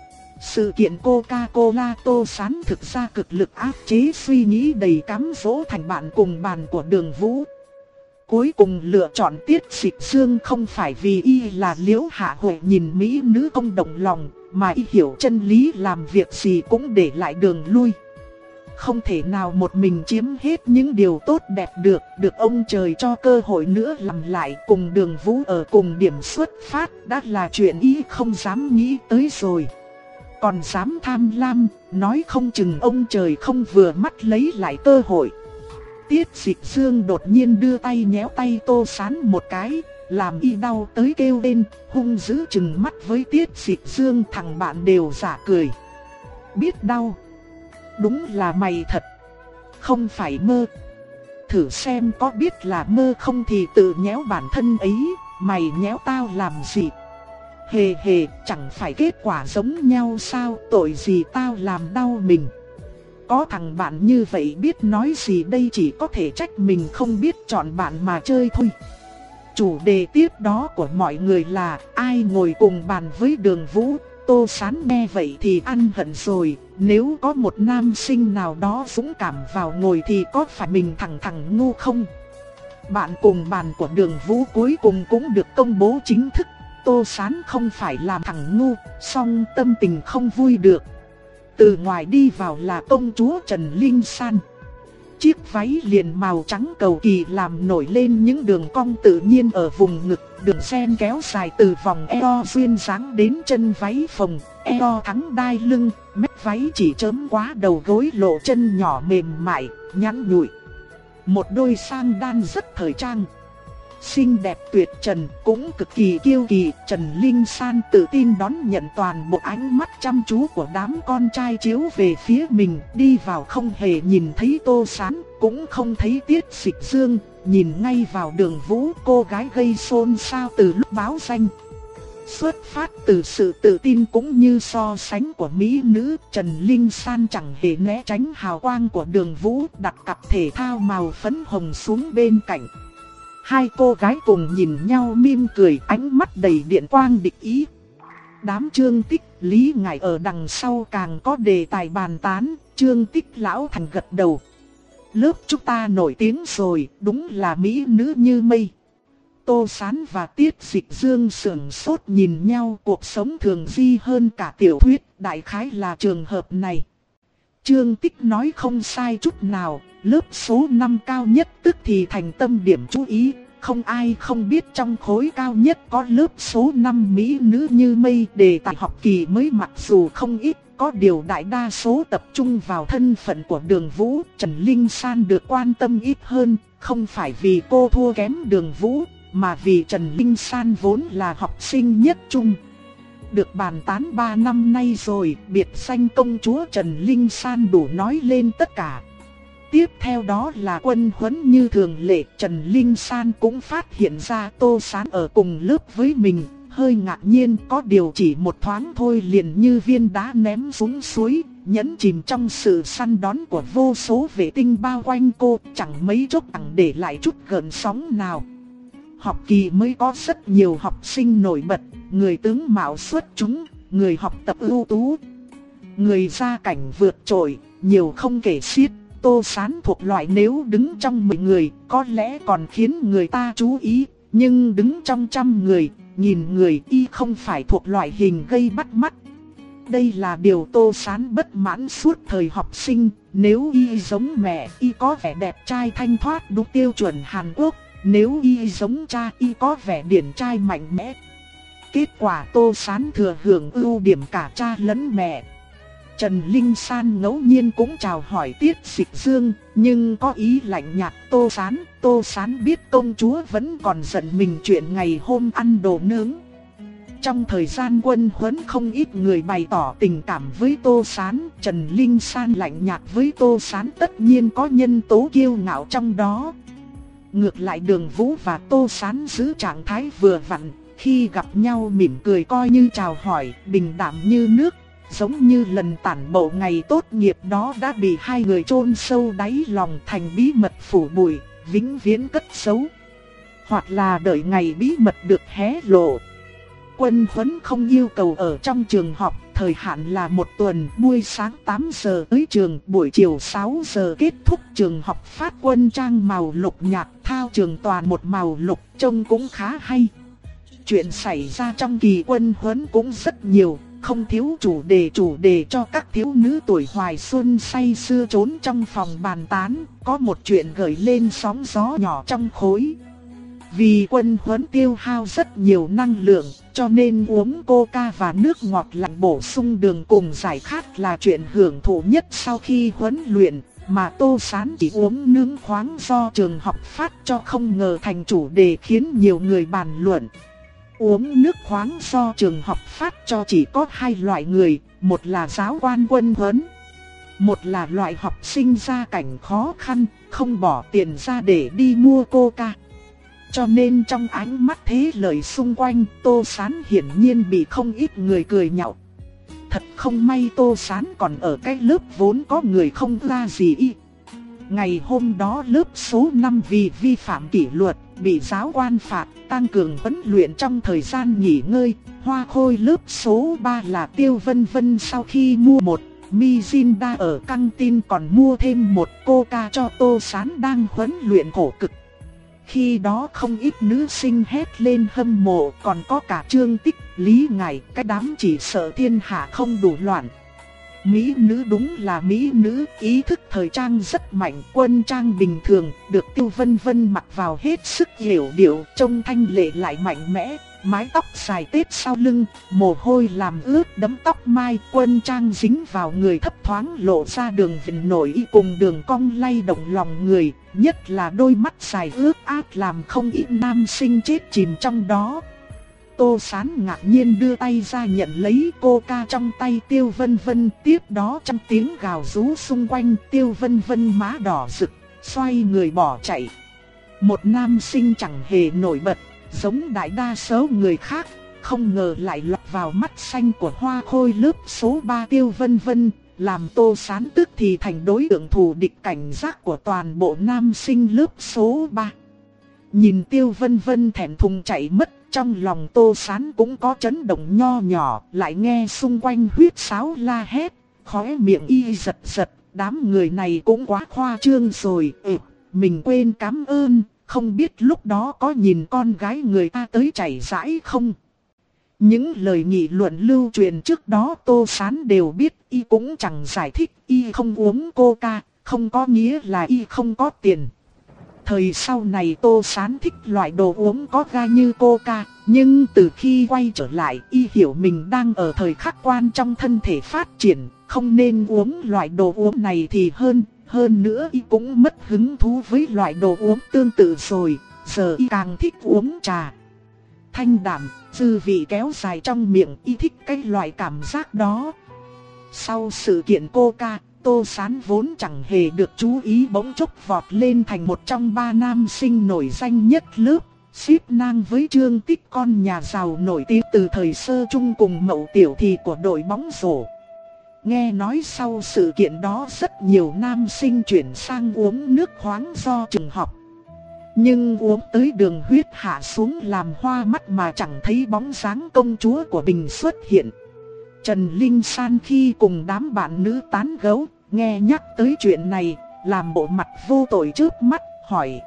Sự kiện Coca-Cola. Tô Sán thực ra cực lực áp chế suy nghĩ đầy cám dỗ thành bạn cùng bàn của Đường Vũ. Cuối cùng lựa chọn Tiết Dịch Dương không phải vì y là Liễu Hạ Huệ nhìn mỹ nữ không động lòng, mà y hiểu chân lý làm việc gì cũng để lại đường lui. Không thể nào một mình chiếm hết những điều tốt đẹp được, được ông trời cho cơ hội nữa làm lại cùng Đường Vũ ở cùng điểm xuất phát đã là chuyện y không dám nghĩ tới rồi. Còn dám tham lam, nói không chừng ông trời không vừa mắt lấy lại cơ hội. Tiết Dịch Dương đột nhiên đưa tay nhéo tay Tô Sán một cái, làm y đau tới kêu lên, hung dữ chừng mắt với Tiết Dịch Dương. Thằng bạn đều giả cười. Biết đau. Đúng là mày thật. Không phải mơ. Thử xem có biết là mơ không thì tự nhéo bản thân ấy. Mày nhéo tao làm gì? Hề hề, chẳng phải kết quả giống nhau sao? Tội gì tao làm đau mình? Có thằng bạn như vậy biết nói gì đây, chỉ có thể trách mình không biết chọn bạn mà chơi thôi. Chủ đề tiếp đó của mọi người là ai ngồi cùng bàn với Đường Vũ. Tô Sán nghe vậy thì ăn hận rồi, nếu có một nam sinh nào đó dũng cảm vào ngồi thì có phải mình thằng thằng ngu không? Bạn cùng bàn của Đường Vũ cuối cùng cũng được công bố chính thức. Tô Sán không phải làm thằng ngu, song tâm tình không vui được. Từ ngoài đi vào là công chúa Trần Linh San. Chiếc váy liền màu trắng cầu kỳ làm nổi lên những đường cong tự nhiên ở vùng ngực, đường ren kéo dài từ vòng eo duyên dáng đến chân váy phồng, eo thắng đai lưng, mép váy chỉ chớm quá đầu gối lộ chân nhỏ mềm mại, nhẵn nhụi. Một đôi sang đan rất thời trang, xinh đẹp tuyệt trần, cũng cực kỳ kiêu kỳ. Trần Linh San tự tin đón nhận toàn bộ ánh mắt chăm chú của đám con trai chiếu về phía mình. Đi vào không hề nhìn thấy Tô Sán, cũng không thấy Tiết Dịch Dương, nhìn ngay vào Đường Vũ, cô gái gây xôn xao từ lúc báo danh. Xuất phát từ sự tự tin cũng như so sánh của mỹ nữ, Trần Linh San chẳng hề né tránh hào quang của Đường Vũ, đặt cặp thể thao màu phấn hồng xuống bên cạnh. Hai cô gái cùng nhìn nhau mỉm cười, ánh mắt đầy điện quang địch ý. Đám Trương Tích, Lý Ngải ở đằng sau càng có đề tài bàn tán. Trương Tích lão thành gật đầu. Lớp chúng ta nổi tiếng rồi, đúng là mỹ nữ như mây. Tô Sán và Tiết Dịch Dương sững sốt nhìn nhau, cuộc sống thường di hơn cả tiểu thuyết, đại khái là trường hợp này. Trương Tích nói không sai chút nào, lớp số năm cao nhất tức thì thành tâm điểm chú ý. Không ai không biết trong khối cao nhất có lớp số năm mỹ nữ như mây. Đề tài học kỳ mới mặc dù không ít, có điều đại đa số tập trung vào thân phận của Đường Vũ. Trần Linh San được quan tâm ít hơn, không phải vì cô thua kém Đường Vũ, mà vì Trần Linh San vốn là học sinh nhất trung. Được bàn tán ba năm nay rồi, biệt danh công chúa Trần Linh San đủ nói lên tất cả. Tiếp theo đó là quân huấn như thường lệ. Trần Linh San cũng phát hiện ra Tô Sán ở cùng lớp với mình, hơi ngạc nhiên, có điều chỉ một thoáng thôi liền như viên đá ném xuống suối, nhẫn chìm trong sự săn đón của vô số vệ tinh bao quanh cô, chẳng mấy chốc chẳng để lại chút gợn sóng nào. Học kỳ mới có rất nhiều học sinh nổi bật, người tướng mạo xuất chúng, người học tập ưu tú, người gia cảnh vượt trội, nhiều không kể xiết. Tô Sán thuộc loại nếu đứng trong mười người có lẽ còn khiến người ta chú ý, nhưng đứng trong trăm người, nghìn người y không phải thuộc loại hình gây bắt mắt. Đây là điều Tô Sán bất mãn suốt thời học sinh. Nếu y giống mẹ, y có vẻ đẹp trai thanh thoát đúng tiêu chuẩn Hàn Quốc. Nếu y giống cha, y có vẻ điển trai mạnh mẽ. Kết quả Tô Sán thừa hưởng ưu điểm cả cha lẫn mẹ. Trần Linh San ngẫu nhiên cũng chào hỏi Tiết Dịch Dương, nhưng có ý lạnh nhạt Tô Sán. Tô Sán biết công chúa vẫn còn giận mình chuyện ngày hôm ăn đồ nướng. Trong thời gian quân huấn không ít người bày tỏ tình cảm với Tô Sán. Trần Linh San lạnh nhạt với Tô Sán tất nhiên có nhân tố kiêu ngạo trong đó. Ngược lại Đường Vũ và Tô Sán giữ trạng thái vừa vặn, khi gặp nhau mỉm cười coi như chào hỏi, bình đạm như nước. Giống như lần tản bộ ngày tốt nghiệp đó đã bị hai người chôn sâu đáy lòng thành bí mật phủ bụi, vĩnh viễn cất giấu. Hoặc là đợi ngày bí mật được hé lộ. Quân huấn không yêu cầu ở trong trường học, thời hạn là một tuần, buổi sáng tám giờ tới trường, buổi chiều sáu giờ kết thúc. Trường học phát quân trang màu lục nhạt, thao trường toàn một màu lục, trông cũng khá hay. Chuyện xảy ra trong kỳ quân huấn cũng rất nhiều, không thiếu chủ đề chủ đề cho các thiếu nữ tuổi hoài xuân say sưa trốn trong phòng bàn tán. Có một chuyện gợi lên sóng gió nhỏ trong khối. Vì quân huấn tiêu hao rất nhiều năng lượng, cho nên uống coca và nước ngọt lạnh bổ sung đường cùng giải khát là chuyện hưởng thụ nhất sau khi huấn luyện. Mà Tô Sán chỉ uống nướng khoáng do trường học phát cho không ngờ thành chủ đề khiến nhiều người bàn luận. Uống nước khoáng do trường học phát cho chỉ có hai loại người, một là giáo quan quân huấn, một là loại học sinh gia cảnh khó khăn, không bỏ tiền ra để đi mua coca. Cho nên trong ánh mắt thế lời xung quanh, Tô Sán hiển nhiên bị không ít người cười nhạo. Thật không may Tô Sán còn ở cái lớp vốn có người không ra gì y. Ngày hôm đó lớp số năm vì vi phạm kỷ luật, bị giáo quan phạt, tăng cường huấn luyện trong thời gian nghỉ ngơi. Hoa khôi lớp số ba là Tiêu Vân Vân sau khi mua một Mirinda ở căng tin còn mua thêm một coca cho Tô Sán đang huấn luyện khổ cực. Khi đó không ít nữ sinh hét lên hâm mộ, còn có cả Trương Tích, Lý Ngải, cái đám chỉ sợ thiên hạ không đủ loạn. Mỹ nữ đúng là mỹ nữ, ý thức thời trang rất mạnh, quân trang bình thường, được Tiêu Vân Vân mặc vào hết sức hiểu điệu, trông thanh lệ lại mạnh mẽ, mái tóc dài tết sau lưng, mồ hôi làm ướt đẫm tóc mai, quân trang dính vào người thấp thoáng lộ ra đường viền nổi y cùng đường cong lay động lòng người, nhất là đôi mắt dài ướt át làm không ít nam sinh chết chìm trong đó. Tô Sán ngạc nhiên đưa tay ra nhận lấy coca trong tay Tiêu Vân Vân, tiếp đó trong tiếng gào rú xung quanh, Tiêu Vân Vân má đỏ rực, xoay người bỏ chạy. Một nam sinh chẳng hề nổi bật, giống đại đa số người khác, không ngờ lại lọt vào mắt xanh của hoa khôi lớp số ba Tiêu Vân Vân, làm Tô Sán tức thì thành đối tượng thù địch cảnh giác của toàn bộ nam sinh lớp số ba. Nhìn Tiêu Vân Vân thẹn thùng chạy mất, trong lòng Tô Sán cũng có chấn động nho nhỏ, lại nghe xung quanh huyết sáo la hét, khóe miệng y giật giật, đám người này cũng quá khoa trương rồi, ừ, mình quên cảm ơn, không biết lúc đó có nhìn con gái người ta tới chảy rãi không? Những lời nghị luận lưu truyền trước đó Tô Sán đều biết, y cũng chẳng giải thích, y không uống coca, không có nghĩa là y không có tiền. Thời sau này Tô Sán thích loại đồ uống có ga như coca, nhưng từ khi quay trở lại y hiểu mình đang ở thời khắc quan trong thân thể phát triển, không nên uống loại đồ uống này thì hơn, hơn nữa y cũng mất hứng thú với loại đồ uống tương tự rồi, giờ y càng thích uống trà. Thanh đạm, dư vị kéo dài trong miệng, y thích cái loại cảm giác đó. Sau sự kiện coca, Tô Sán vốn chẳng hề được chú ý bỗng chốc vọt lên thành một trong ba nam sinh nổi danh nhất lớp, xếp ngang với Trương Tích, con nhà giàu nổi tiếng từ thời sơ trung cùng Mậu Tiểu Thì của đội bóng rổ. Nghe nói sau sự kiện đó rất nhiều nam sinh chuyển sang uống nước khoáng do trường học. Nhưng uống tới đường huyết hạ xuống làm hoa mắt mà chẳng thấy bóng dáng công chúa của mình xuất hiện. Trần Linh San khi cùng đám bạn nữ tán gẫu, nghe nhắc tới chuyện này, làm bộ mặt vô tội trước mắt, hỏi: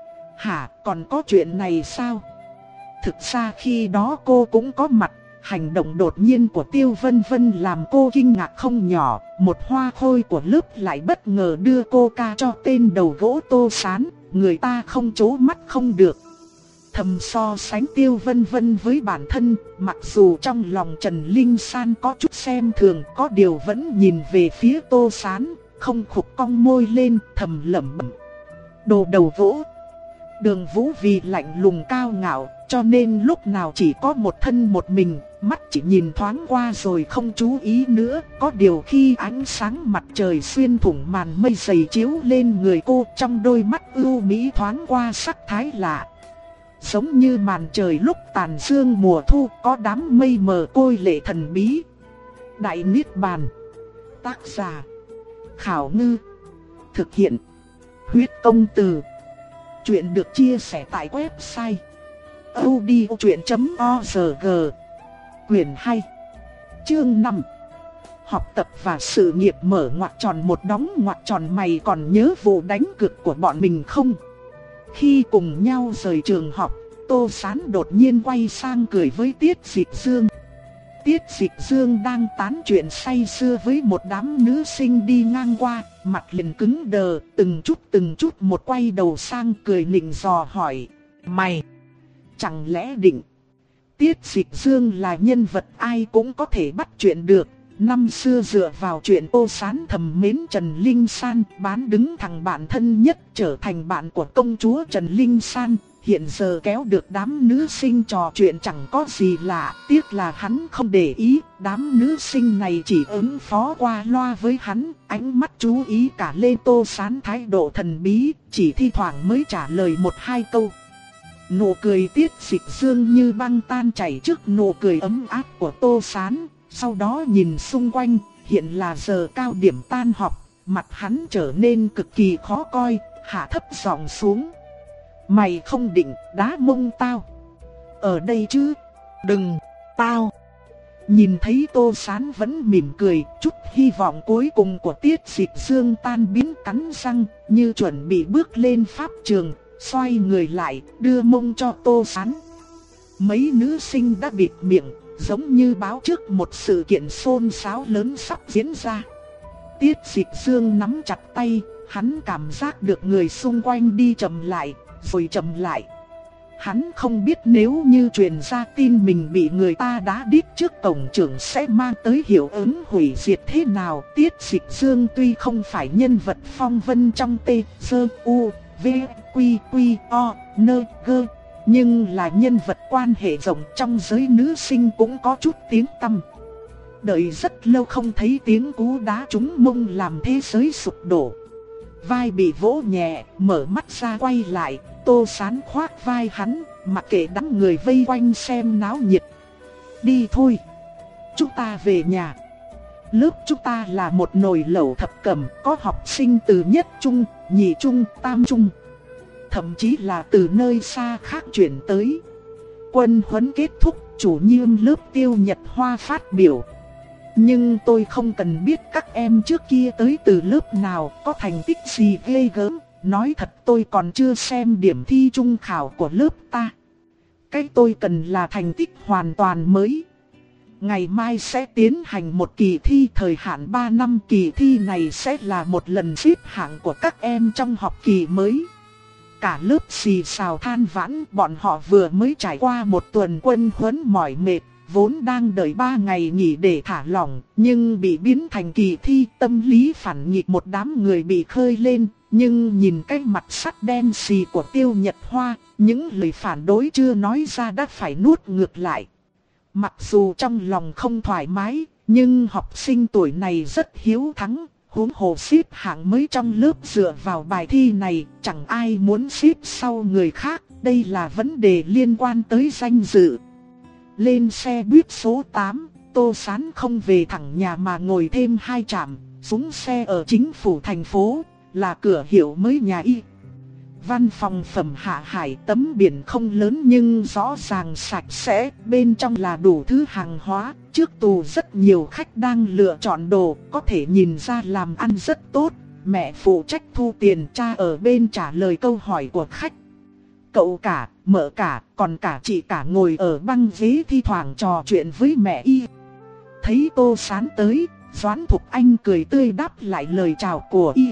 hả, còn có chuyện này sao? Thực ra khi đó cô cũng có mặt, hành động đột nhiên của Tiêu Vân Vân làm cô kinh ngạc không nhỏ. Một hoa khôi của lớp lại bất ngờ đưa coca cho tên đầu gỗ Tô Sán, người ta không chố mắt không được. Thầm so sánh Tiêu Vân Vân với bản thân, mặc dù trong lòng Trần Linh San có chút xem thường, có điều vẫn nhìn về phía Tô Sán, không khục cong môi lên, thầm lẩm bẩm: đồ đầu gỗ. Đường Vũ vì lạnh lùng cao ngạo, cho nên lúc nào chỉ có một thân một mình, mắt chỉ nhìn thoáng qua rồi không chú ý nữa. Có điều khi ánh sáng mặt trời xuyên thủng màn mây dày chiếu lên người cô, trong đôi mắt ưu mỹ thoáng qua sắc thái lạ. Giống như màn trời lúc tàn sương mùa thu, có đám mây mờ côi lệ thần bí. Đại Niết Bàn. Tác giả: Khảo Ngư. Thực hiện: Huyết Công Từ. Chuyện được chia sẻ tại website audiochuyện chấm org. Quyền hai, chương năm. Học tập và sự nghiệp mở ngoặc tròn một đóng ngoặc tròn. Mày còn nhớ vụ đánh cược của bọn mình không? Khi cùng nhau rời trường học, Tô Sán đột nhiên quay sang cười với Tiết Dịch Dương. Tiết Dịch Dương đang tán chuyện say sưa với một đám nữ sinh đi ngang qua, mặt liền cứng đờ, từng chút từng chút một quay đầu sang cười nịnh dò hỏi: mày, chẳng lẽ định? Tiết Dịch Dương là nhân vật ai cũng có thể bắt chuyện được. Năm xưa dựa vào chuyện Tô Sán thầm mến Trần Linh San, bán đứng thằng bạn thân nhất trở thành bạn của công chúa Trần Linh San. Hiện giờ kéo được đám nữ sinh trò chuyện chẳng có gì lạ, tiếc là hắn không để ý, đám nữ sinh này chỉ ứng phó qua loa với hắn, ánh mắt chú ý cả lên Tô Sán thái độ thần bí, chỉ thi thoảng mới trả lời một hai câu. Nụ cười Tiết Dịch Dương như băng tan chảy trước nụ cười ấm áp của Tô Sán, sau đó nhìn xung quanh, hiện là giờ cao điểm tan học, mặt hắn trở nên cực kỳ khó coi, hạ thấp giọng xuống: mày không định đá mông tao ở đây chứ? Đừng, tao. Nhìn thấy Tô Sán vẫn mỉm cười, chút hy vọng cuối cùng của Tiết Dịch Dương tan biến, cắn răng, như chuẩn bị bước lên pháp trường, xoay người lại, đưa mông cho Tô Sán. Mấy nữ sinh đã bịt miệng, giống như báo trước một sự kiện xôn xao lớn sắp diễn ra. Tiết Dịch Dương nắm chặt tay, hắn cảm giác được người xung quanh đi chậm lại, rồi chậm lại. Hắn không biết nếu như truyền ra tin mình bị người ta đá đít trước cổng trường sẽ mang tới hiệu ứng hủy diệt thế nào. Tiết Dịch Dương tuy không phải nhân vật phong vân trong T, S, U, V, Quy, Quy, O, N, G, nhưng là nhân vật quan hệ rộng trong giới nữ sinh cũng có chút tiếng tăm. Đợi rất lâu không thấy tiếng cú đá trúng mông làm thế giới sụp đổ. Vai bị vỗ nhẹ, mở mắt ra quay lại, Tô Sán khoác vai hắn, mặc kệ đám người vây quanh xem náo nhiệt. Đi thôi, chúng ta về nhà. Lớp chúng ta là một nồi lẩu thập cẩm, có học sinh từ nhất trung, nhị trung, tam trung, thậm chí là từ nơi xa khác chuyển tới. Quân huấn kết thúc, chủ nhiệm lớp Tiêu Nhật Hoa phát biểu. Nhưng tôi không cần biết các em trước kia tới từ lớp nào, có thành tích gì ghê gớm. Nói thật tôi còn chưa xem điểm thi trung khảo của lớp ta. Cái tôi cần là thành tích hoàn toàn mới. Ngày mai sẽ tiến hành một kỳ thi thời hạn ba năm. Kỳ thi này sẽ là một lần xếp hạng của các em trong học kỳ mới. Cả lớp xì xào than vãn, bọn họ vừa mới trải qua một tuần quân huấn mỏi mệt, vốn đang đợi ba ngày nghỉ để thả lỏng, nhưng bị biến thành kỳ thi. Tâm lý phản nghịch một đám người bị khơi lên, nhưng nhìn cái mặt sắt đen xì của Tiêu Nhật Hoa, những lời phản đối chưa nói ra đã phải nuốt ngược lại. Mặc dù trong lòng không thoải mái, nhưng học sinh tuổi này rất hiếu thắng. Huống hồ xếp hạng mới trong lớp dựa vào bài thi này, chẳng ai muốn xếp sau người khác, đây là vấn đề liên quan tới danh dự. Lên xe buýt số tám, Tô Sán không về thẳng nhà mà ngồi thêm hai trạm, xuống xe ở chính phủ thành phố, là cửa hiệu mới nhà y. Văn phòng phẩm Hạ Hải, tấm biển không lớn nhưng rõ ràng sạch sẽ, bên trong là đủ thứ hàng hóa. Trước tù rất nhiều khách đang lựa chọn đồ, có thể nhìn ra làm ăn rất tốt. Mẹ phụ trách thu tiền, cha ở bên trả lời câu hỏi của khách. Cậu cả, mợ cả, còn cả chị cả ngồi ở băng ghế thi thoảng trò chuyện với mẹ y. Thấy Tô Sán tới, Doãn Thục Anh cười tươi đáp lại lời chào của y.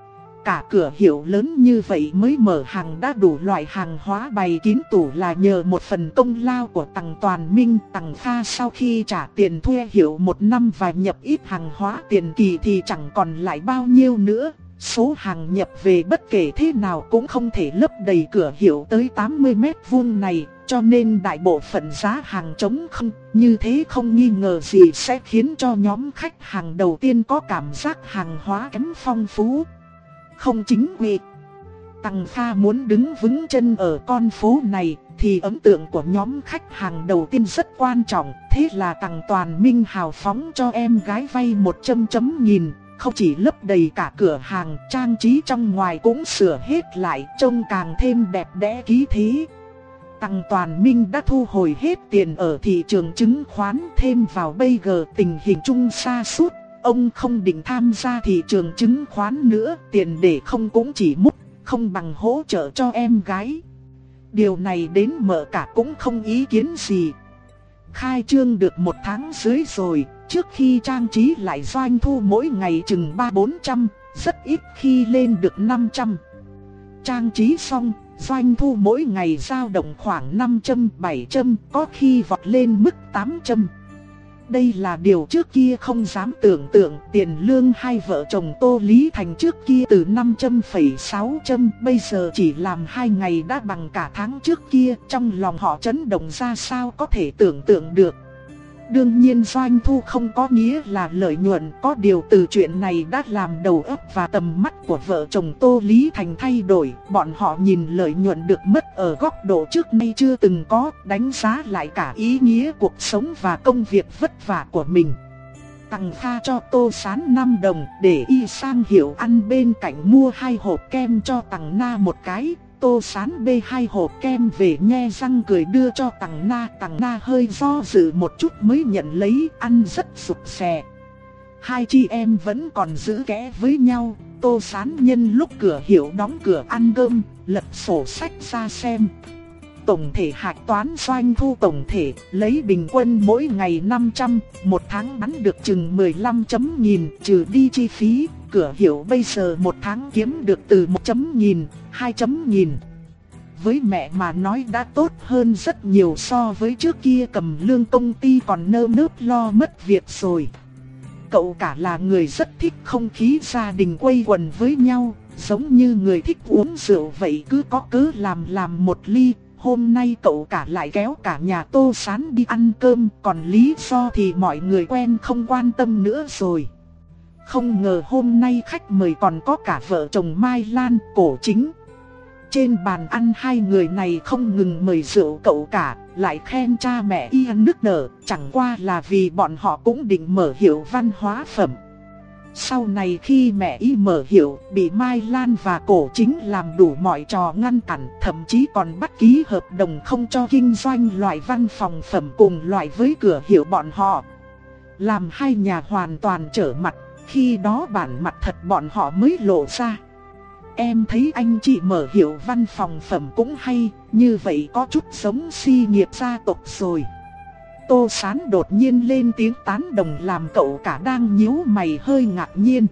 Cả cửa hiệu lớn như vậy mới mở hàng đã đủ loại hàng hóa bày kín tủ là nhờ một phần công lao của Tằng Toàn Minh. Tằng Kha sau khi trả tiền thuê hiệu một năm và nhập ít hàng hóa tiền kỳ thì chẳng còn lại bao nhiêu nữa. Số hàng nhập về bất kể thế nào cũng không thể lấp đầy cửa hiệu tới tám mươi mét vuông này, cho nên đại bộ phận giá hàng trống không. Như thế không nghi ngờ gì sẽ khiến cho nhóm khách hàng đầu tiên có cảm giác hàng hóa kém phong phú, không chính quy. Tằng Kha muốn đứng vững chân ở con phố này thì ấn tượng của nhóm khách hàng đầu tiên rất quan trọng. Thế là Tằng Toàn Minh hào phóng cho em gái vay một trăm chấm nghìn. Không chỉ lấp đầy cả cửa hàng, trang trí trong ngoài cũng sửa hết lại, trông càng thêm đẹp đẽ khí thế. Tằng Toàn Minh đã thu hồi hết tiền ở thị trường chứng khoán, thêm vào bây giờ tình hình chung sa sút, ông không định tham gia thị trường chứng khoán nữa. Tiền để không cũng chỉ múc, không bằng hỗ trợ cho em gái. Điều này đến mợ cả cũng không ý kiến gì. Khai trương được một tháng dưới rồi, trước khi trang trí lại doanh thu mỗi ngày chừng ba bốn trăm, rất ít khi lên được năm trăm. Trang trí xong, doanh thu mỗi ngày dao động khoảng năm trăm bảy trăm, có khi vọt lên mức tám trăm. Đây là điều trước kia không dám tưởng tượng. Tiền lương hai vợ chồng Tô Lý Thành trước kia từ năm trăm phẩy sáu trăm, bây giờ chỉ làm hai ngày đã bằng cả tháng trước kia. Trong lòng họ chấn động ra sao có thể tưởng tượng được. Đương nhiên doanh thu không có nghĩa là lợi nhuận, có điều từ chuyện này đã làm đầu óc và tầm mắt của vợ chồng Tô Lý Thành thay đổi. Bọn họ nhìn lợi nhuận được mất ở góc độ trước nay chưa từng có, đánh giá lại cả ý nghĩa cuộc sống và công việc vất vả của mình. Tằng Kha cho Tô Sán năm đồng để y sang hiệu ăn bên cạnh mua hai hộp kem cho Tằng Na một cái. Tô Sán bê hai hộp kem về nhe răng cười đưa cho Tằng Na. Tằng Na hơi do dự một chút mới nhận lấy, ăn rất sụp sè. Hai chị em vẫn còn giữ kẽ với nhau. Tô Sán nhân lúc cửa hiệu đóng cửa ăn cơm, lật sổ sách ra xem. Tổng thể hạch toán doanh thu tổng thể, lấy bình quân mỗi ngày năm trăm, một tháng bán được chừng mười lăm chấm nghìn, trừ đi chi phí, cửa hiệu bây giờ một tháng kiếm được từ một chấm nghìn, hai chấm nghìn. Với mẹ mà nói đã tốt hơn rất nhiều so với trước kia cầm lương công ty còn nơm nớp lo mất việc rồi. Cậu cả là người rất thích không khí gia đình quây quần với nhau, giống như người thích uống rượu vậy, cứ có cớ làm làm một ly. Hôm nay cậu cả lại kéo cả nhà Tô Sán đi ăn cơm, còn lý do thì mọi người quen không quan tâm nữa rồi. Không ngờ hôm nay khách mời còn có cả vợ chồng Mai Lan, Cổ Chính. Trên bàn ăn hai người này không ngừng mời rượu cậu cả, lại khen cha mẹ y nức nở, chẳng qua là vì bọn họ cũng định mở hiệu văn hóa phẩm. Sau này khi mẹ y mở hiệu, bị Mai Lan và Cổ Chính làm đủ mọi trò ngăn cản, thậm chí còn bắt ký hợp đồng không cho kinh doanh loại văn phòng phẩm cùng loại với cửa hiệu bọn họ. Làm hai nhà hoàn toàn trở mặt, khi đó bản mặt thật bọn họ mới lộ ra. Em thấy anh chị mở hiệu văn phòng phẩm cũng hay, như vậy có chút giống si nghiệp gia tộc rồi. Tô Sán đột nhiên lên tiếng tán đồng làm cậu cả đang nhíu mày hơi ngạc nhiên.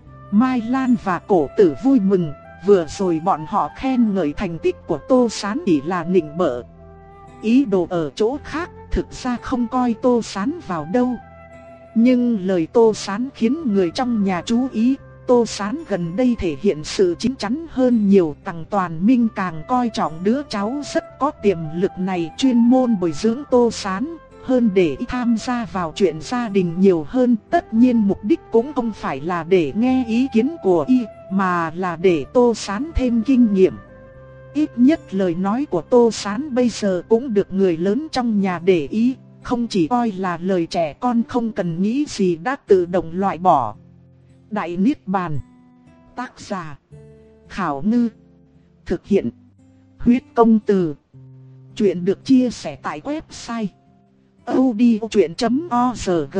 Mai Lan và Cổ Tử vui mừng, vừa rồi bọn họ khen ngợi thành tích của Tô Sán chỉ là nịnh bợ. Ý đồ ở chỗ khác, thực ra không coi Tô Sán vào đâu. Nhưng lời Tô Sán khiến người trong nhà chú ý. Tô Sán gần đây thể hiện sự chín chắn hơn nhiều, Tằng Toàn Minh càng coi trọng đứa cháu rất có tiềm lực này, chuyên môn bồi dưỡng Tô Sán, hơn để tham gia vào chuyện gia đình nhiều hơn. Tất nhiên mục đích cũng không phải là để nghe ý kiến của y, mà là để Tô Sán thêm kinh nghiệm. Ít nhất lời nói của Tô Sán bây giờ cũng được người lớn trong nhà để ý, không chỉ coi là lời trẻ con không cần nghĩ gì đã tự động loại bỏ. Đại Niết Bàn. Tác giả Khảo Ngư. Thực hiện Huyết Công Từ. Chuyện được chia sẻ tại website audiochuyện chấm org.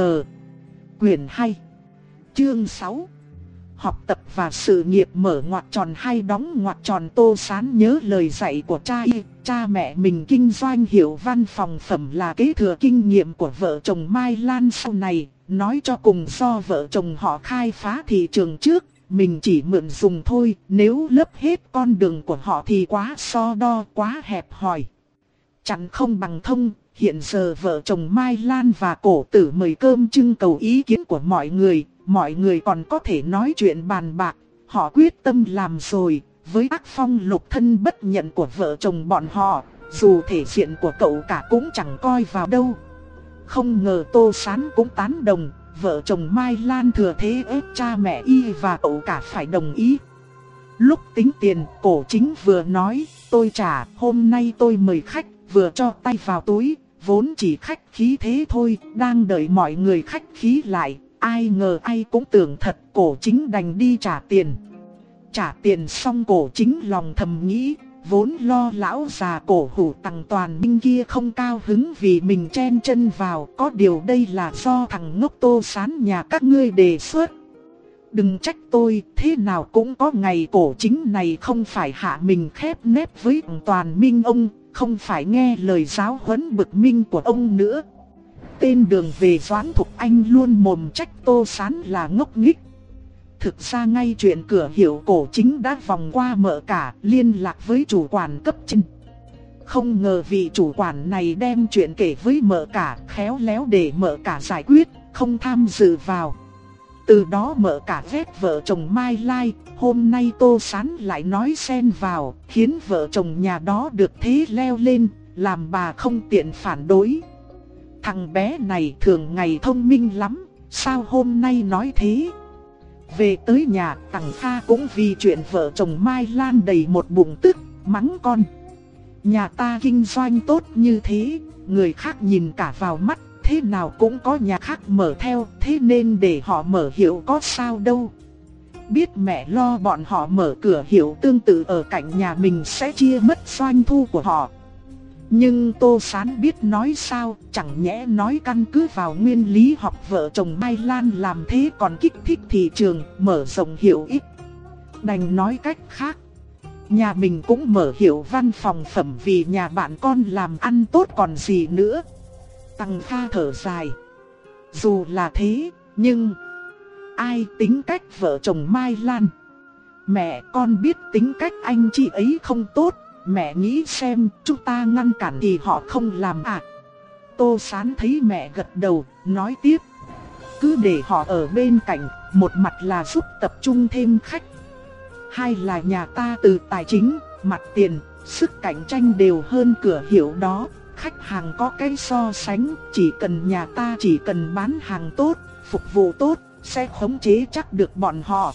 Quyển hai, chương sáu. Học tập và sự nghiệp mở ngoặc tròn hay đóng ngoặc tròn. Tô Sán nhớ lời dạy của cha y, cha mẹ mình kinh doanh hiệu văn phòng phẩm là kế thừa kinh nghiệm của vợ chồng Mai Lan sau này. Nói cho cùng do vợ chồng họ khai phá thị trường trước, mình chỉ mượn dùng thôi, nếu lấp hết con đường của họ thì quá so đo, quá hẹp hòi. Chẳng không bằng thông, hiện giờ vợ chồng Mai Lan và Cổ Tử mời cơm trưng cầu ý kiến của mọi người, mọi người còn có thể nói chuyện bàn bạc, họ quyết tâm làm rồi, với tác phong lục thân bất nhận của vợ chồng bọn họ, dù thể diện của cậu cả cũng chẳng coi vào đâu. Không ngờ Tô Sán cũng tán đồng, vợ chồng Mai Lan thừa thế ép cha mẹ y và cậu cả phải đồng ý. Lúc tính tiền, Cổ Chính vừa nói, tôi trả, hôm nay tôi mời khách, vừa cho tay vào túi, vốn chỉ khách khí thế thôi, đang đợi mọi người khách khí lại, ai ngờ ai cũng tưởng thật, Cổ Chính đành đi trả tiền. Trả tiền xong Cổ Chính lòng thầm nghĩ, vốn lo lão già Cổ Hủ Tằng Toàn Minh kia không cao hứng vì mình chen chân vào, có điều đây là do thằng ngốc Tô Sán nhà các ngươi đề xuất. Đừng trách tôi, thế nào cũng có ngày Cổ Chính này không phải hạ mình khép nép với Tằng Toàn Minh ông, không phải nghe lời giáo huấn bực minh của ông nữa. Tên đường về Doãn Thục Anh luôn mồm trách Tô Sán là ngốc nghếch. Thực ra ngay chuyện cửa hiệu Cổ Chính đã vòng qua Mợ Cả, liên lạc với chủ quản cấp trên. Không ngờ vị chủ quản này đem chuyện kể với Mợ Cả, khéo léo để Mợ Cả giải quyết, không tham dự vào. Từ đó Mợ Cả ghét vợ chồng Mai Lai, hôm nay Tô Sán lại nói xen vào, khiến vợ chồng nhà đó được thế leo lên, làm bà không tiện phản đối. Thằng bé này thường ngày thông minh lắm, sao hôm nay nói thế? Về tới nhà, Tằng Kha cũng vì chuyện vợ chồng Mai Lan đầy một bụng tức, mắng con. Nhà ta kinh doanh tốt như thế, người khác nhìn cả vào mắt, thế nào cũng có nhà khác mở theo, thế nên để họ mở hiệu có sao đâu. Biết mẹ lo bọn họ mở cửa hiệu tương tự ở cạnh nhà mình sẽ chia mất doanh thu của họ. Nhưng Tô Sán biết nói sao, chẳng nhẽ nói căn cứ vào nguyên lý học vợ chồng Mai Lan làm thế còn kích thích thị trường, mở rộng hiệu ích. Đành nói cách khác, nhà mình cũng mở hiệu văn phòng phẩm vì nhà bạn con làm ăn tốt còn gì nữa. Tăng Kha thở dài. Dù là thế, nhưng ai tính cách vợ chồng Mai Lan? Mẹ con biết tính cách anh chị ấy không tốt, mẹ nghĩ xem chúng ta ngăn cản thì họ không làm à? Tô Sán thấy mẹ gật đầu, nói tiếp. Cứ để họ ở bên cạnh, một mặt là giúp tập trung thêm khách, hai là nhà ta từ tài chính, mặt tiền, sức cạnh tranh đều hơn cửa hiệu đó. Khách hàng có cái so sánh, chỉ cần nhà ta chỉ cần bán hàng tốt, phục vụ tốt, sẽ khống chế chắc được bọn họ.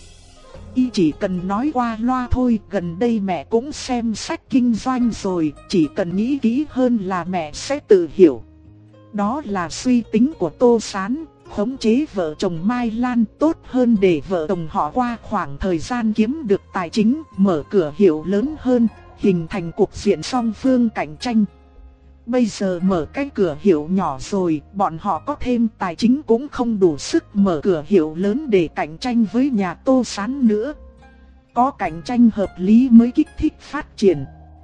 Y chỉ cần nói qua loa thôi, gần đây mẹ cũng xem sách kinh doanh rồi, chỉ cần nghĩ kỹ hơn là mẹ sẽ tự hiểu. Đó là suy tính của Tô Sán, khống chế vợ chồng Mai Lan tốt hơn để vợ chồng họ qua khoảng thời gian kiếm được tài chính, mở cửa hiệu lớn hơn, hình thành cuộc diện song phương cạnh tranh. Bây giờ mở cái cửa hiệu nhỏ rồi, bọn họ có thêm tài chính cũng không đủ sức mở cửa hiệu lớn để cạnh tranh với nhà Tô Sán nữa. Có cạnh tranh hợp lý mới kích thích phát triển.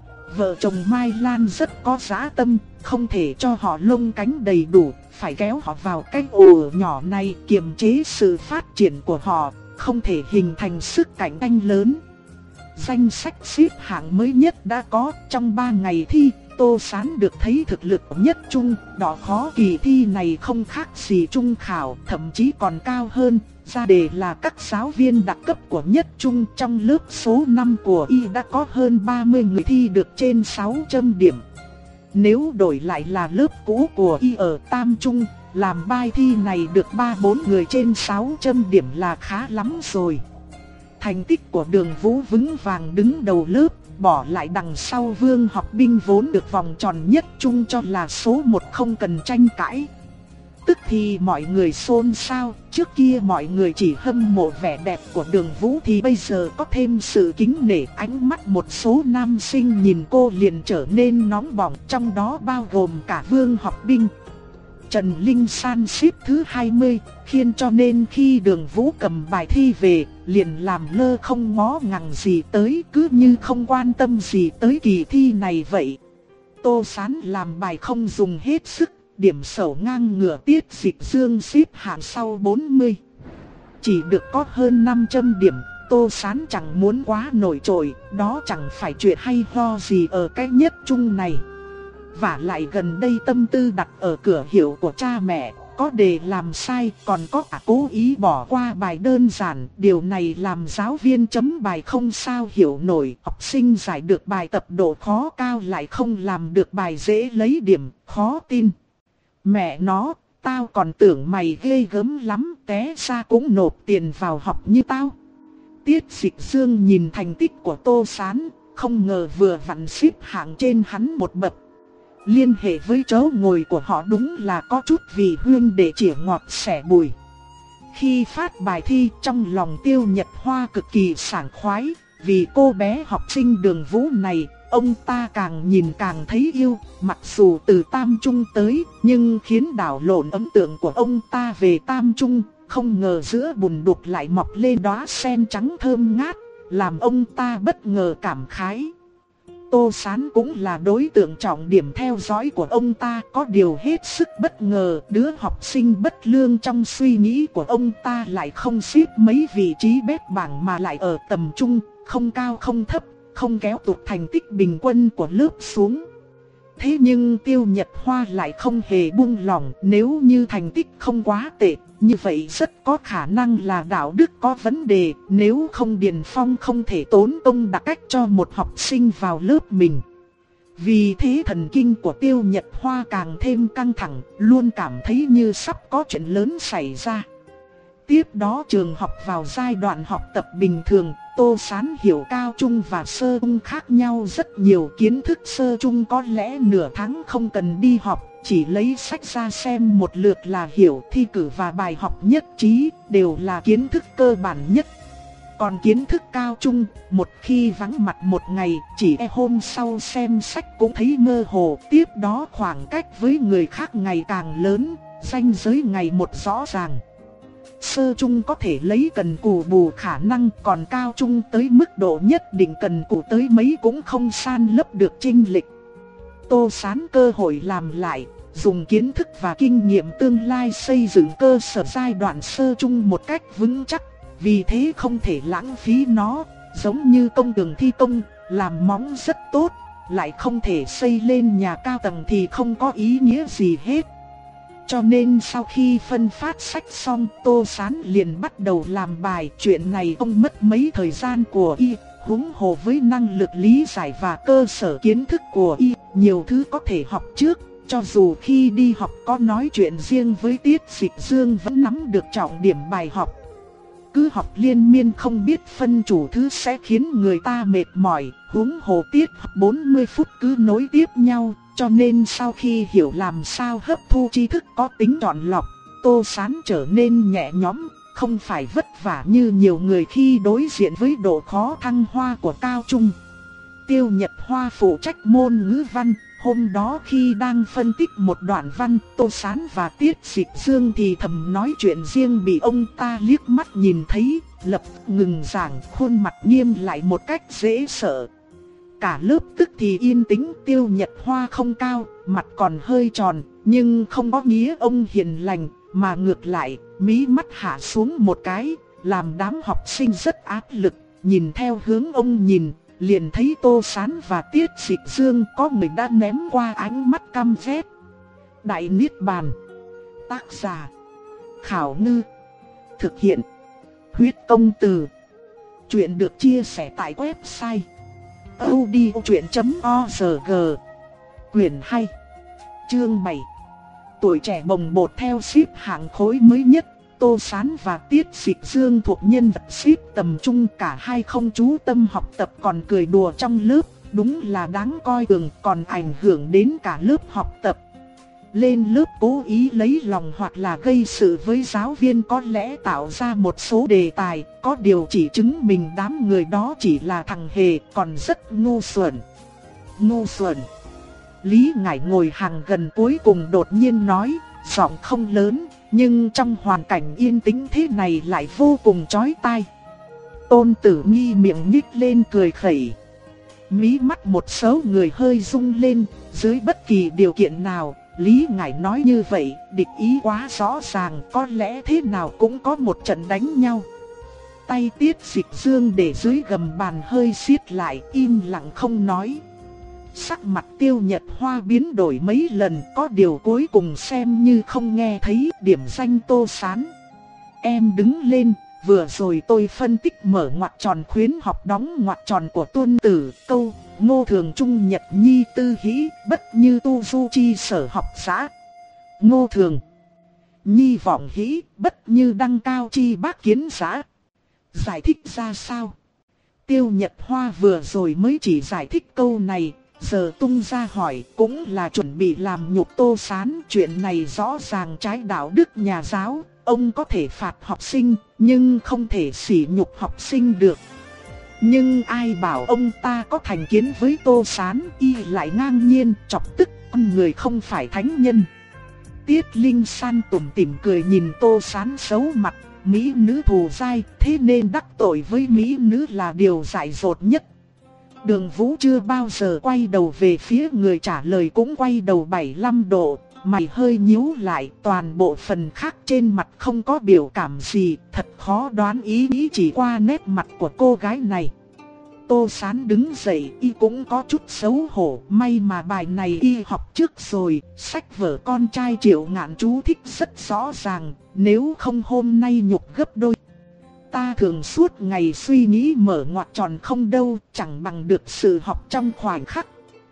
Vợ chồng Mai Lan rất có dã tâm, không thể cho họ lông cánh đầy đủ, phải kéo họ vào cái ổ nhỏ này kiềm chế sự phát triển của họ, không thể hình thành sức cạnh tranh lớn. Danh sách xếp hạng mới nhất đã có, trong ba ngày thi, Tô Sán được thấy thực lực nhất trung, độ khó kỳ thi này không khác gì trung khảo, thậm chí còn cao hơn. Ra đề là các giáo viên đặc cấp của nhất trung, trong lớp số năm của y đã có hơn ba mươi người thi được trên sáu trăm điểm. Nếu đổi lại là lớp cũ của y ở tam trung, làm bài thi này được ba bốn người trên sáu trăm điểm là khá lắm rồi. Thành tích của Đường Vũ vững vàng đứng đầu lớp, bỏ lại đằng sau Vương Học Binh vốn được vòng tròn nhất trung cho là số một không cần tranh cãi. Tức thì mọi người xôn xao, trước kia mọi người chỉ hâm mộ vẻ đẹp của Đường Vũ thì bây giờ có thêm sự kính nể, ánh mắt một số nam sinh nhìn cô liền trở nên nóng bỏng, trong đó bao gồm cả Vương Học Binh. Trần Linh San xếp thứ hai mươi, khiến cho nên khi Đường Vũ cầm bài thi về, liền làm lơ không ngó ngàng gì tới, cứ như không quan tâm gì tới kỳ thi này vậy. Tô Sán làm bài không dùng hết sức, điểm sẩu ngang ngửa Tiết Dịch Dương xếp hạng sau bốn mươi. Chỉ được có hơn năm trăm điểm, Tô Sán chẳng muốn quá nổi trội, đó chẳng phải chuyện hay ho gì ở cái nhất trung này. Vả lại gần đây tâm tư đặt ở cửa hiệu của cha mẹ, có đề làm sai còn có cả cố ý bỏ qua bài đơn giản. Điều này làm giáo viên chấm bài không sao hiểu nổi, học sinh giải được bài tập độ khó cao lại không làm được bài dễ lấy điểm, khó tin. Mẹ nó, tao còn tưởng mày ghê gớm lắm, té ra cũng nộp tiền vào học như tao. Tiết Dịch Dương nhìn thành tích của Tô Sán, không ngờ vừa vặn xếp hạng trên hắn một bậc. Liên hệ với chỗ ngồi của họ đúng là có chút vì huyên để chĩa ngọt xẻ bùi. Khi phát bài thi trong lòng Tiêu Nhật Hoa cực kỳ sảng khoái, vì cô bé học sinh Đường Vũ này, ông ta càng nhìn càng thấy yêu. Mặc dù từ tam trung tới, nhưng khiến đảo lộn ấn tượng của ông ta về tam trung. Không ngờ giữa bùn đục lại mọc lên đóa sen trắng thơm ngát, làm ông ta bất ngờ cảm khái. Tô Sán cũng là đối tượng trọng điểm theo dõi của ông ta, có điều hết sức bất ngờ, đứa học sinh bất lương trong suy nghĩ của ông ta lại không xếp mấy vị trí bét bảng mà lại ở tầm trung, không cao không thấp, không kéo tụt thành tích bình quân của lớp xuống. Thế nhưng Tiêu Nhật Hoa lại không hề buông lỏng, nếu như thành tích không quá tệ, như vậy rất có khả năng là đạo đức có vấn đề, nếu không Điền Phong không thể tốn công đặc cách cho một học sinh vào lớp mình. Vì thế thần kinh của Tiêu Nhật Hoa càng thêm căng thẳng, luôn cảm thấy như sắp có chuyện lớn xảy ra. Tiếp đó trường học vào giai đoạn học tập bình thường, Tô Sán hiểu cao trung và sơ trung khác nhau rất nhiều. Kiến thức sơ trung có lẽ nửa tháng không cần đi học, chỉ lấy sách ra xem một lượt là hiểu. Thi cử và bài học nhất trí đều là kiến thức cơ bản nhất. Còn kiến thức cao trung, một khi vắng mặt một ngày, chỉ e hôm sau xem sách cũng thấy mơ hồ. Tiếp đó khoảng cách với người khác ngày càng lớn, ranh giới ngày một rõ ràng. Sơ trung có thể lấy cần cù bù khả năng, còn cao trung tới mức độ nhất định cần cù tới mấy cũng không san lấp được chênh lệch. Tô Sán cơ hội làm lại, dùng kiến thức và kinh nghiệm tương lai xây dựng cơ sở giai đoạn sơ trung một cách vững chắc. Vì thế không thể lãng phí nó, giống như công trường thi công, làm móng rất tốt, lại không thể xây lên nhà cao tầng thì không có ý nghĩa gì hết. Cho nên sau khi phân phát sách xong, Tô Sán liền bắt đầu làm bài. Chuyện này không mất mấy thời gian của y, huống hồ với năng lực lý giải và cơ sở kiến thức của y, nhiều thứ có thể học trước. Cho dù khi đi học có nói chuyện riêng với Tiết Dịch Dương vẫn nắm được trọng điểm bài học. Cứ học liên miên không biết phân chủ thứ sẽ khiến người ta mệt mỏi, huống hồ tiết học bốn mươi phút cứ nối tiếp nhau, cho nên sau khi hiểu làm sao hấp thu tri thức có tính chọn lọc, Tô Sán trở nên nhẹ nhõm, không phải vất vả như nhiều người khi đối diện với độ khó thăng hoa của cao trung. Tiêu Nhật Hoa phụ trách môn ngữ văn. Hôm đó khi đang phân tích một đoạn văn, Tô Sán và Tiết Dịch Dương thì thầm nói chuyện riêng bị ông ta liếc mắt nhìn thấy, lập ngừng giảng, khuôn mặt nghiêm lại một cách dễ sợ. Cả lớp tức thì yên tĩnh. Tiêu Nhật Hoa không cao, mặt còn hơi tròn, nhưng không có nghĩa ông hiền lành, mà ngược lại, mí mắt hạ xuống một cái, làm đám học sinh rất áp lực, nhìn theo hướng ông nhìn. Liền thấy Tô Sán và Tiết Dịch Dương có người đã ném qua ánh mắt căm ghét. Đại Niết Bàn. Tác giả Khảo Ngư. Thực hiện Huyết Công Từ. Chuyện được chia sẻ tại website audiochuyện chấm org. Quyền hai. Chương bảy. Tuổi trẻ bồng bột theo xếp hạng khối mới nhất. Tô Sán và Tiết Dịch Dương thuộc nhân vật xếp tầm trung, cả hai không chú tâm học tập còn cười đùa trong lớp, đúng là đáng coi thường, còn ảnh hưởng đến cả lớp học tập. Lên lớp cố ý lấy lòng hoặc là gây sự với giáo viên, có lẽ tạo ra một số đề tài, có điều chỉ chứng minh đám người đó chỉ là thằng hề, còn rất ngu xuẩn. Ngu xuẩn. Lý Ngải ngồi hàng gần cuối cùng đột nhiên nói, giọng không lớn, nhưng trong hoàn cảnh yên tĩnh thế này lại vô cùng chói tai. Tôn Tử Nghi miệng nhích lên cười khẩy. Mí mắt một số người hơi rung lên, dưới bất kỳ điều kiện nào, Lý Ngải nói như vậy, địch ý quá rõ ràng, có lẽ thế nào cũng có một trận đánh nhau. Tay Tiết Dịch Dương để dưới gầm bàn hơi siết lại, im lặng không nói. Sắc mặt Tiêu Nhật Hoa biến đổi mấy lần, có điều cuối cùng xem như không nghe thấy. Điểm danh Tô Sán. Em đứng lên, vừa rồi tôi phân tích mở ngoặc tròn khuyến học đóng ngoặc tròn của Tuân Tử, câu Ngô Thường Trung Nhật Nhi tư hĩ, bất như tu du chi sở học xã. Ngô Thường Nhi vọng hĩ, bất như đăng cao chi bác kiến xã. Giải thích ra sao? Tiêu Nhật Hoa vừa rồi mới chỉ giải thích câu này, giờ tung ra hỏi cũng là chuẩn bị làm nhục Tô Sán. Chuyện này rõ ràng trái đạo đức nhà giáo, ông có thể phạt học sinh, nhưng không thể sỉ nhục học sinh được. Nhưng ai bảo ông ta có thành kiến với Tô Sán, y lại ngang nhiên chọc tức con người không phải thánh nhân. Tiết Linh San tủm tỉm cười nhìn Tô Sán xấu mặt, mỹ nữ thù dai, thế nên đắc tội với mỹ nữ là điều dại dột nhất. Đường Vũ chưa bao giờ quay đầu về phía người trả lời, cũng quay đầu bảy mươi lăm độ, mày hơi nhíu lại, toàn bộ phần khác trên mặt không có biểu cảm gì, thật khó đoán ý nghĩ chỉ qua nét mặt của cô gái này. Tô Sán đứng dậy, y cũng có chút xấu hổ, may mà bài này y học trước rồi, sách vở con trai Triệu Ngạn chú thích rất rõ ràng, nếu không hôm nay nhục gấp đôi. Ta thường suốt ngày suy nghĩ mở ngoặc tròn không đâu, chẳng bằng được sự học trong khoảnh khắc.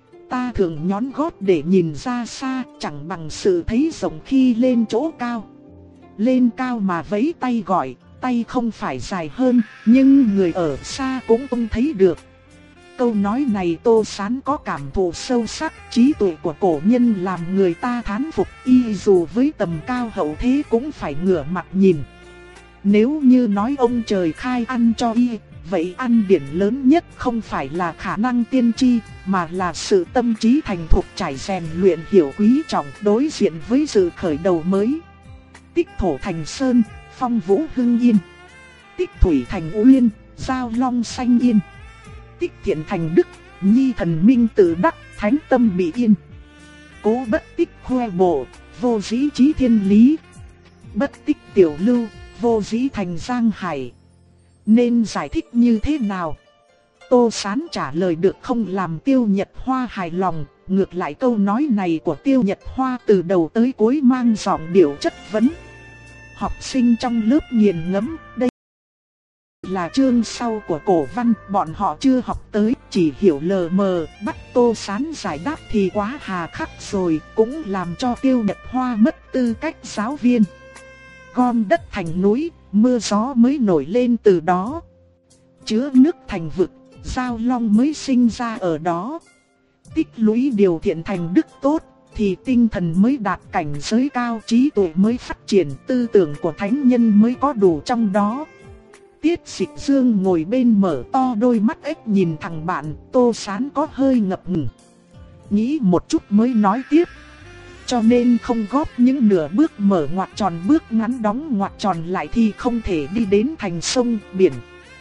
Ta thường nhón gót để nhìn ra xa, chẳng bằng sự thấy rộng khi lên chỗ cao. Lên cao mà vẫy tay gọi, tay không phải dài hơn, nhưng người ở xa cũng không thấy được. Câu nói này Tô Sán có cảm thụ sâu sắc, trí tuệ của cổ nhân làm người ta thán phục, y dù với tầm cao hậu thế cũng phải ngửa mặt nhìn. Nếu như nói ông trời khai ăn cho y, vậy ăn điển lớn nhất không phải là khả năng tiên tri, mà là sự tâm trí thành thục trải rèn luyện hiểu quý trọng đối diện với sự khởi đầu mới. Tích thổ thành sơn, phong vũ hưng yên. Tích thủy thành uyên, giao long xanh yên. Tích thiện thành đức, nhi thần minh tự đắc, thánh tâm bị yên. Cố bất tích khoe bộ, vô dĩ trí thiên lý. Bất tích tiểu lưu, vô dĩ thành giang hải. Nên giải thích như thế nào? Tô Sán trả lời được không làm Tiêu Nhật Hoa hài lòng. Ngược lại câu nói này của Tiêu Nhật Hoa từ đầu tới cuối mang giọng điệu chất vấn. Học sinh trong lớp nghiền ngẫm, đây là chương sau của cổ văn, bọn họ chưa học tới, chỉ hiểu lờ mờ, bắt Tô Sán giải đáp thì quá hà khắc rồi, cũng làm cho Tiêu Nhật Hoa mất tư cách giáo viên. Gom đất thành núi, mưa gió mới nổi lên từ đó. Chứa nước thành vực, giao long mới sinh ra ở đó. Tích lũy điều thiện thành đức tốt, thì tinh thần mới đạt cảnh giới cao, trí tuệ mới phát triển, tư tưởng của thánh nhân mới có đủ trong đó. Tiết Dịch Dương ngồi bên mở to đôi mắt ếch nhìn thằng bạn, Tô Sán có hơi ngập ngừng. Nghĩ một chút mới nói tiếp. Cho nên không góp những nửa bước mở ngoặt tròn bước ngắn đóng ngoặt tròn lại thì không thể đi đến thành sông, biển.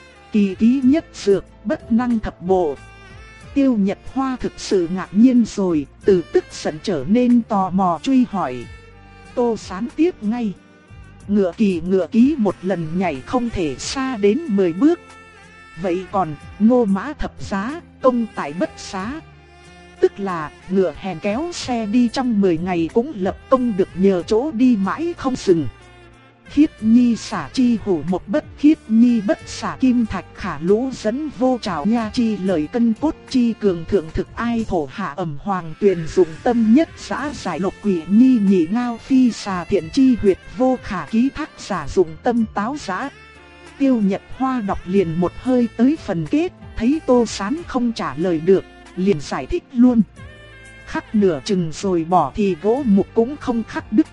Kỳ ký nhất dược, bất năng thập bộ. Tiêu Nhật Hoa thực sự ngạc nhiên rồi, từ tức giận trở nên tò mò truy hỏi. Tô Sán tiếp ngay. Ngựa kỳ ngựa ký một lần nhảy không thể xa đến mười bước. Vậy còn ngô mã thập giá, công tại bất xá. Tức là ngựa hèn kéo xe đi trong mười ngày cũng lập công được nhờ chỗ đi mãi không dừng. Khiết nhi xả chi hủ một bất khiết nhi bất xả kim thạch khả lũ dẫn vô trào nha chi lời cân cốt chi cường thượng thực ai thổ hạ ẩm hoàng tuyền dụng tâm nhất xã giải lục quỷ nhi nhị ngao phi xà thiện chi huyệt vô khả ký thác giả dụng tâm táo giã. Tiêu Nhật Hoa đọc liền một hơi tới phần kết, thấy Tô Sán không trả lời được, liền giải thích luôn. Khắc nửa chừng rồi bỏ thì gỗ mục cũng không khắc đứt.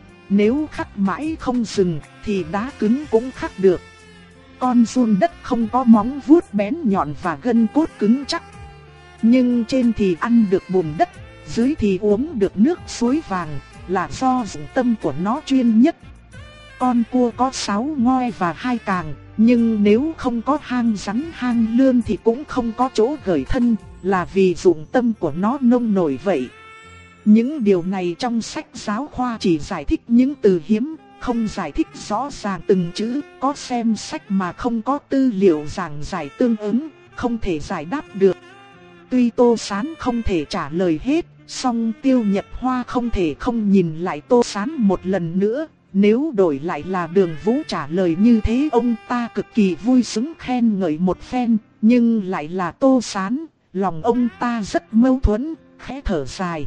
Nếu khắc mãi không dừng thì đá cứng cũng khắc được. Con giun đất không có móng vuốt bén nhọn và gân cốt cứng chắc. Nhưng trên thì ăn được bùn đất, dưới thì uống được nước suối vàng, là do dụng tâm của nó chuyên nhất. Con cua có sáu ngoi và hai càng, nhưng nếu không có hang rắn hang lươn thì cũng không có chỗ gởi thân, là vì dụng tâm của nó nông nổi vậy. Những điều này trong sách giáo khoa chỉ giải thích những từ hiếm, không giải thích rõ ràng từng chữ, có xem sách mà không có tư liệu giảng giải tương ứng, không thể giải đáp được. Tuy Tô Sán không thể trả lời hết, song Tiêu Nhật Hoa không thể không nhìn lại Tô Sán một lần nữa. Nếu đổi lại là Đường Vũ trả lời như thế ông ta cực kỳ vui sướng khen ngợi một phen, nhưng lại là Tô Sán, lòng ông ta rất mâu thuẫn, khẽ thở dài.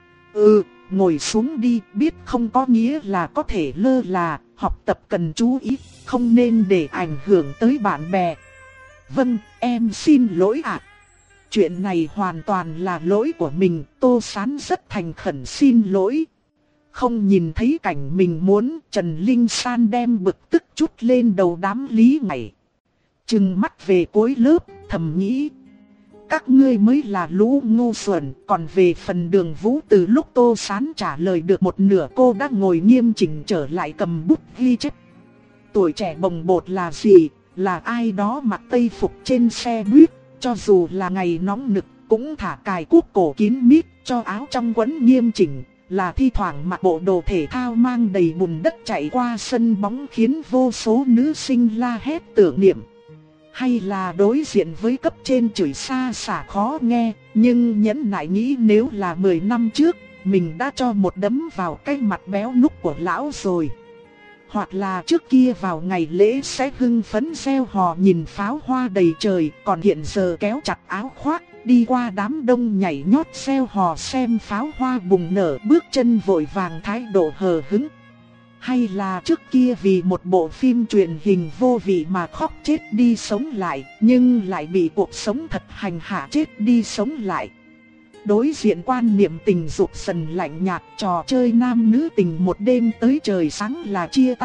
Ừ, ngồi xuống đi, biết không có nghĩa là có thể lơ là, học tập cần chú ý, không nên để ảnh hưởng tới bạn bè. Vâng, em xin lỗi ạ. Chuyện này hoàn toàn là lỗi của mình, Tô Sán rất thành khẩn xin lỗi. Không nhìn thấy cảnh mình muốn, Trần Linh San đem bực tức chút lên đầu đám Lý Ngải. Trừng mắt về cuối lớp, thầm nghĩ. Các ngươi mới là lũ ngu xuẩn, còn về phần Đường Vũ từ lúc Tô Sán trả lời được một nửa cô đã ngồi nghiêm chỉnh trở lại cầm bút ghi chép. Tuổi trẻ bồng bột là gì? Là ai đó mặc tây phục trên xe buýt, cho dù là ngày nóng nực cũng thả cài cuốc cổ kín mít cho áo trong quấn nghiêm chỉnh. Là thi thoảng mặc bộ đồ thể thao mang đầy bùn đất chạy qua sân bóng khiến vô số nữ sinh la hét tưởng niệm. Hay là đối diện với cấp trên chửi xa xả khó nghe, nhưng nhẫn nại nghĩ nếu là mười năm trước, mình đã cho một đấm vào cái mặt béo núc của lão rồi. Hoặc là trước kia vào ngày lễ sẽ hưng phấn reo hò nhìn pháo hoa đầy trời, còn hiện giờ kéo chặt áo khoác, đi qua đám đông nhảy nhót reo hò xem pháo hoa bùng nở, bước chân vội vàng thái độ hờ hững. Hay là trước kia vì một bộ phim truyền hình vô vị mà khóc chết đi sống lại, nhưng lại bị cuộc sống thật hành hạ chết đi sống lại. Đối diện quan niệm tình dục dần lạnh nhạt, trò chơi nam nữ tình một đêm tới trời sáng là chia tay,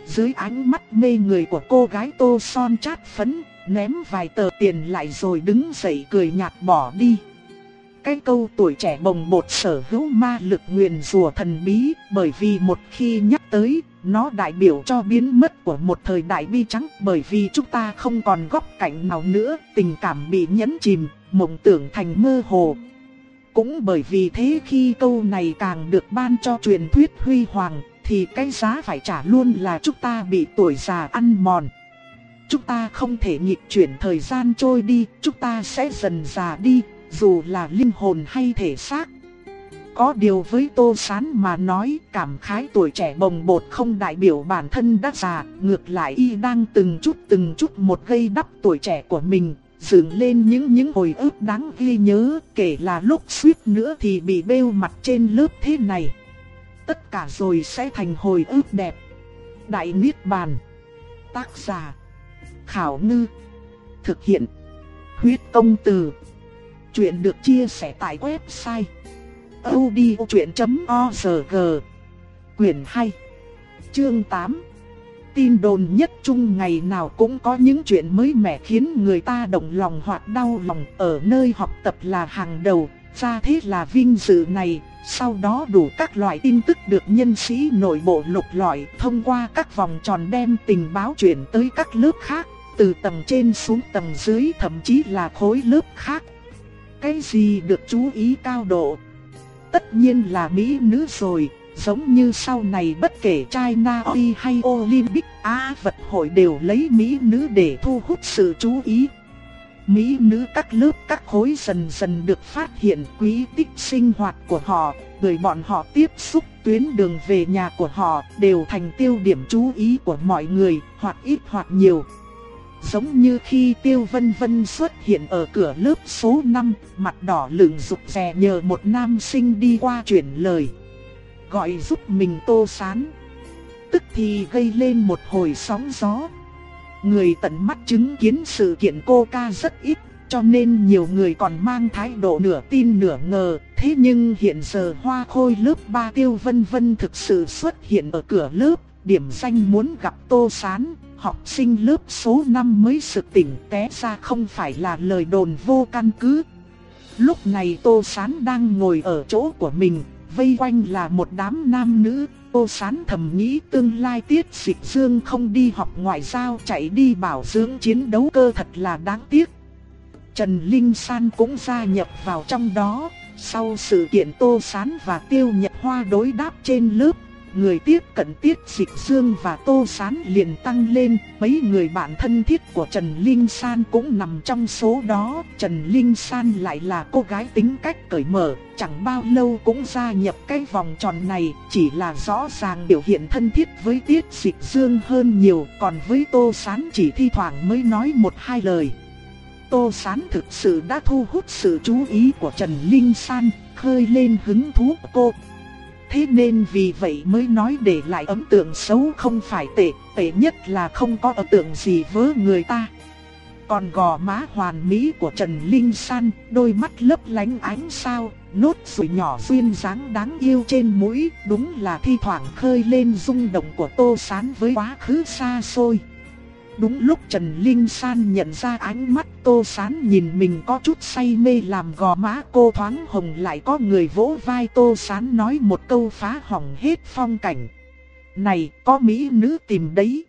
dưới ánh mắt mê người của cô gái tô son chát phấn, ném vài tờ tiền lại rồi đứng dậy cười nhạt bỏ đi. Cái câu tuổi trẻ bồng bột sở hữu ma lực nguyền rủa thần bí, bởi vì một khi nhắc tới, nó đại biểu cho biến mất của một thời đại bi trắng, bởi vì chúng ta không còn góc cạnh nào nữa, tình cảm bị nhấn chìm, mộng tưởng thành mơ hồ. Cũng bởi vì thế khi câu này càng được ban cho truyền thuyết huy hoàng, thì cái giá phải trả luôn là chúng ta bị tuổi già ăn mòn. Chúng ta không thể nghịch chuyển thời gian trôi đi, chúng ta sẽ dần già đi, dù là linh hồn hay thể xác. Có điều với Tô Sán mà nói, cảm khái tuổi trẻ bồng bột không đại biểu bản thân đã già, ngược lại y đang từng chút từng chút một gây đắp tuổi trẻ của mình, dựng lên những những hồi ức đáng ghi nhớ, kể là lúc suýt nữa thì bị bêu mặt trên lớp thế này. Tất cả rồi sẽ thành hồi ức đẹp. Đại Niết Bàn. Tác giả Khảo Ngư. Thực hiện Huyết Công Từ. Chuyện được chia sẻ tại website audiochuyện chấm org. Quyển hai. Chương tám. Tin đồn nhất chung ngày nào cũng có những chuyện mới mẻ khiến người ta động lòng hoặc đau lòng. Ở nơi học tập là hàng đầu, ra thế là vinh dự này. Sau đó đủ các loại tin tức được nhân sĩ nội bộ lục lọi, thông qua các vòng tròn đem tình báo chuyển tới các lớp khác, từ tầng trên xuống tầng dưới, thậm chí là khối lớp khác. Cái gì được chú ý cao độ? Tất nhiên là mỹ nữ rồi, giống như sau này bất kể China Oi hay Olympic Á vật hội đều lấy mỹ nữ để thu hút sự chú ý. Mỹ nữ các lớp các khối dần dần được phát hiện, quý tích sinh hoạt của họ, người bọn họ tiếp xúc, tuyến đường về nhà của họ đều thành tiêu điểm chú ý của mọi người, hoặc ít hoặc nhiều. Giống như khi Tiêu Vân Vân xuất hiện ở cửa lớp số năm, mặt đỏ lửng rụt rè nhờ một nam sinh đi qua chuyển lời, gọi giúp mình Tô Sán. Tức thì gây lên một hồi sóng gió. Người tận mắt chứng kiến sự kiện cô ca rất ít, cho nên nhiều người còn mang thái độ nửa tin nửa ngờ. Thế nhưng hiện giờ hoa khôi lớp ba Tiêu Vân Vân thực sự xuất hiện ở cửa lớp, điểm danh muốn gặp Tô Sán. Học sinh lớp số năm mới sực tỉnh, té ra không phải là lời đồn vô căn cứ. Lúc này Tô Sán đang ngồi ở chỗ của mình, vây quanh là một đám nam nữ. Tô Sán thầm nghĩ tương lai Tiết Dịch Dương không đi học ngoại giao, chạy đi bảo dưỡng chiến đấu cơ thật là đáng tiếc. Trần Linh San cũng gia nhập vào trong đó. Sau sự kiện Tô Sán và Tiêu Nhật Hoa đối đáp trên lớp, người tiếp cận Tiết Dịch Dương và Tô Sán liền tăng lên. Mấy người bạn thân thiết của Trần Linh San cũng nằm trong số đó. Trần Linh San lại là cô gái tính cách cởi mở, chẳng bao lâu cũng gia nhập cái vòng tròn này. Chỉ là rõ ràng biểu hiện thân thiết với Tiết Dịch Dương hơn nhiều, còn với Tô Sán chỉ thi thoảng mới nói một hai lời. Tô Sán thực sự đã thu hút sự chú ý của Trần Linh San, khơi lên hứng thú của cô. Thế nên vì vậy mới nói để lại ấn tượng xấu không phải tệ, tệ nhất là không có ấn tượng gì với người ta. Còn gò má hoàn mỹ của Trần Linh San, đôi mắt lấp lánh ánh sao, nốt ruồi nhỏ duyên dáng đáng yêu trên mũi, đúng là thi thoảng khơi lên rung động của Tô Sán với quá khứ xa xôi. Đúng lúc Trần Linh San nhận ra ánh mắt Tô Sán nhìn mình có chút say mê, làm gò má cô thoáng hồng, lại có người vỗ vai Tô Sán nói một câu phá hỏng hết phong cảnh. Này, có mỹ nữ tìm đấy.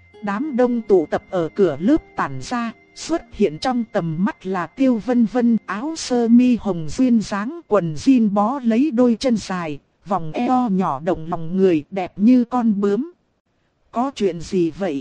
Đám đông tụ tập ở cửa lớp tản ra, xuất hiện trong tầm mắt là Tiêu Vân Vân, áo sơ mi hồng duyên dáng, quần jean bó lấy đôi chân dài, vòng eo nhỏ động lòng người, đẹp như con bướm. Có chuyện gì vậy?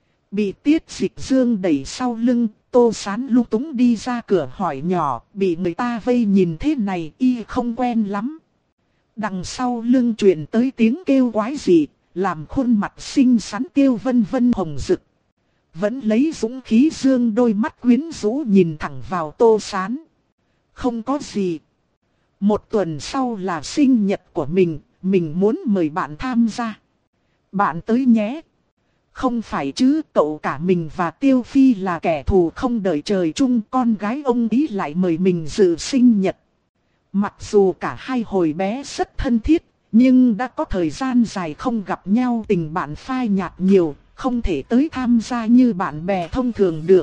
Bị Tiết Dịch Dương đẩy sau lưng, Tô Sán lung túng đi ra cửa hỏi nhỏ, bị người ta vây nhìn thế này y không quen lắm. Đằng sau lưng truyền tới tiếng kêu quái dị, làm khuôn mặt xinh xắn Tiêu Vân Vân hồng rực. Vẫn lấy dũng khí dương đôi mắt quyến rũ nhìn thẳng vào Tô Sán. Không có gì. Một tuần sau là sinh nhật của mình, mình muốn mời bạn tham gia. Bạn tới nhé. Không phải chứ, cậu cả mình và Tiêu Phi là kẻ thù không đợi trời chung, con gái ông ý lại mời mình dự sinh nhật. Mặc dù cả hai hồi bé rất thân thiết, Nhưng đã có thời gian dài không gặp nhau, tình bạn phai nhạt nhiều, không thể tới tham gia như bạn bè thông thường được.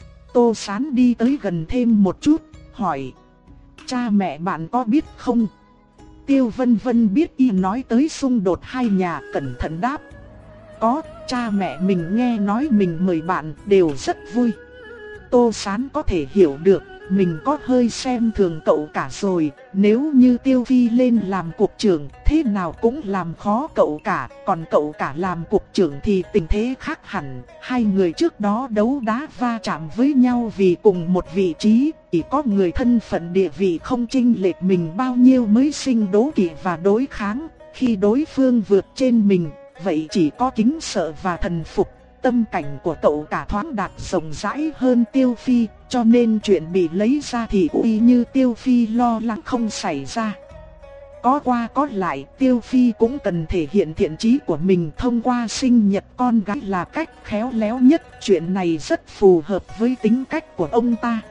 Tô Sán đi tới gần thêm một chút, hỏi: cha mẹ bạn có biết không? Tiêu Vân Vân biết y nói tới xung đột hai nhà, cẩn thận đáp: có, cha mẹ mình nghe nói mình mời bạn đều rất vui. Tô Sán có thể hiểu được, mình có hơi xem thường cậu cả rồi. Nếu như Tiêu Phi lên làm cục trưởng, thế nào cũng làm khó cậu cả. Còn cậu cả làm cục trưởng thì tình thế khác hẳn. Hai người trước đó đấu đá va chạm với nhau vì cùng một vị trí. Chỉ có người thân phận địa vị không chênh lệch mình bao nhiêu mới sinh đố kỵ và đối kháng. Khi đối phương vượt trên mình, vậy chỉ có kính sợ và thần phục. Tâm cảnh của cậu cả thoáng đạt rộng rãi hơn Tiêu Phi, cho nên chuyện bị lấy ra thì uy như Tiêu Phi lo lắng không xảy ra. Có qua có lại, Tiêu Phi cũng cần thể hiện thiện chí của mình thông qua sinh nhật con gái là cách khéo léo nhất. Chuyện này rất phù hợp với tính cách của ông ta.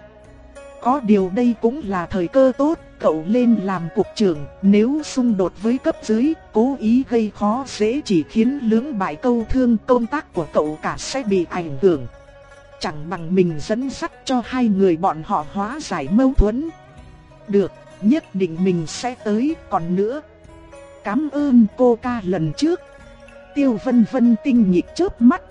Có điều đây cũng là thời cơ tốt, cậu lên làm cục trưởng, nếu xung đột với cấp dưới, cố ý gây khó dễ chỉ khiến lưỡng bại câu thương, công tác của cậu cả sẽ bị ảnh hưởng. Chẳng bằng mình dẫn dắt cho hai người bọn họ hóa giải mâu thuẫn. Được, nhất định mình sẽ tới, còn nữa. Cảm ơn cô ca lần trước. Tiêu Vân Vân tinh nhịp chớp mắt.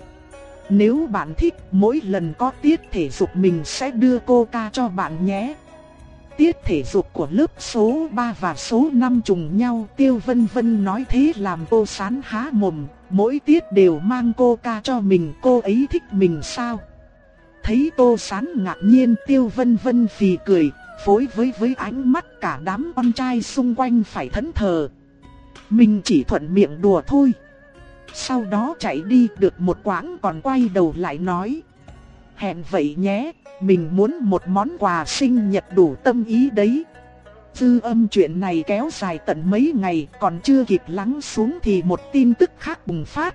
Nếu bạn thích, mỗi lần có tiết thể dục mình sẽ đưa cô ca cho bạn nhé. Tiết thể dục của lớp số ba và số năm trùng nhau. Tiêu Vân Vân nói thế làm Tô Sán há mồm. Mỗi tiết đều mang cô ca cho mình, cô ấy thích mình sao? Thấy Tô Sán ngạc nhiên, Tiêu Vân Vân phì cười, phối với với ánh mắt cả đám con trai xung quanh phải thẫn thờ. Mình chỉ thuận miệng đùa thôi. Sau đó chạy đi được một quãng còn quay đầu lại nói: hẹn vậy nhé, mình muốn một món quà sinh nhật đủ tâm ý đấy. Dư âm chuyện này kéo dài tận mấy ngày, còn chưa kịp lắng xuống thì một tin tức khác bùng phát.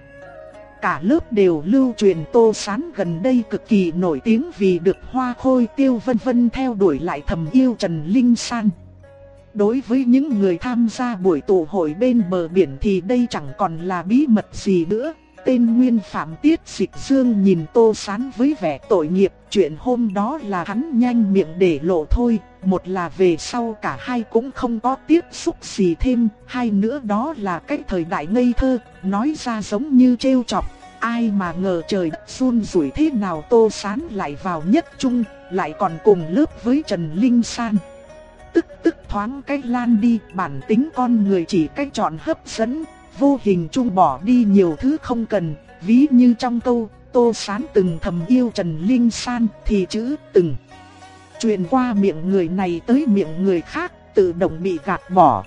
Cả lớp đều lưu truyền Tô Sán gần đây cực kỳ nổi tiếng vì được Hoa Khôi Tiêu Vân Vân theo đuổi lại thầm yêu Trần Linh San. Đối với những người tham gia buổi tụ hội bên bờ biển thì đây chẳng còn là bí mật gì nữa. Tên nguyên phạm Tiết Dịch Dương nhìn Tô Sán với vẻ tội nghiệp. Chuyện hôm đó là hắn nhanh miệng để lộ thôi. Một là về sau cả hai cũng không có tiếp xúc gì thêm. Hai nữa đó là cái thời đại ngây thơ, nói ra giống như trêu chọc. Ai mà ngờ trời đất run rủi thế nào Tô Sán lại vào nhất trung, lại còn cùng lớp với Trần Linh San. Tức tức thoáng cách lan đi, bản tính con người chỉ cách chọn hấp dẫn, vô hình chung bỏ đi nhiều thứ không cần. Ví như trong câu Tô Sán từng thầm yêu Trần Linh San thì chữ từng truyền qua miệng người này tới miệng người khác, tự động bị gạt bỏ.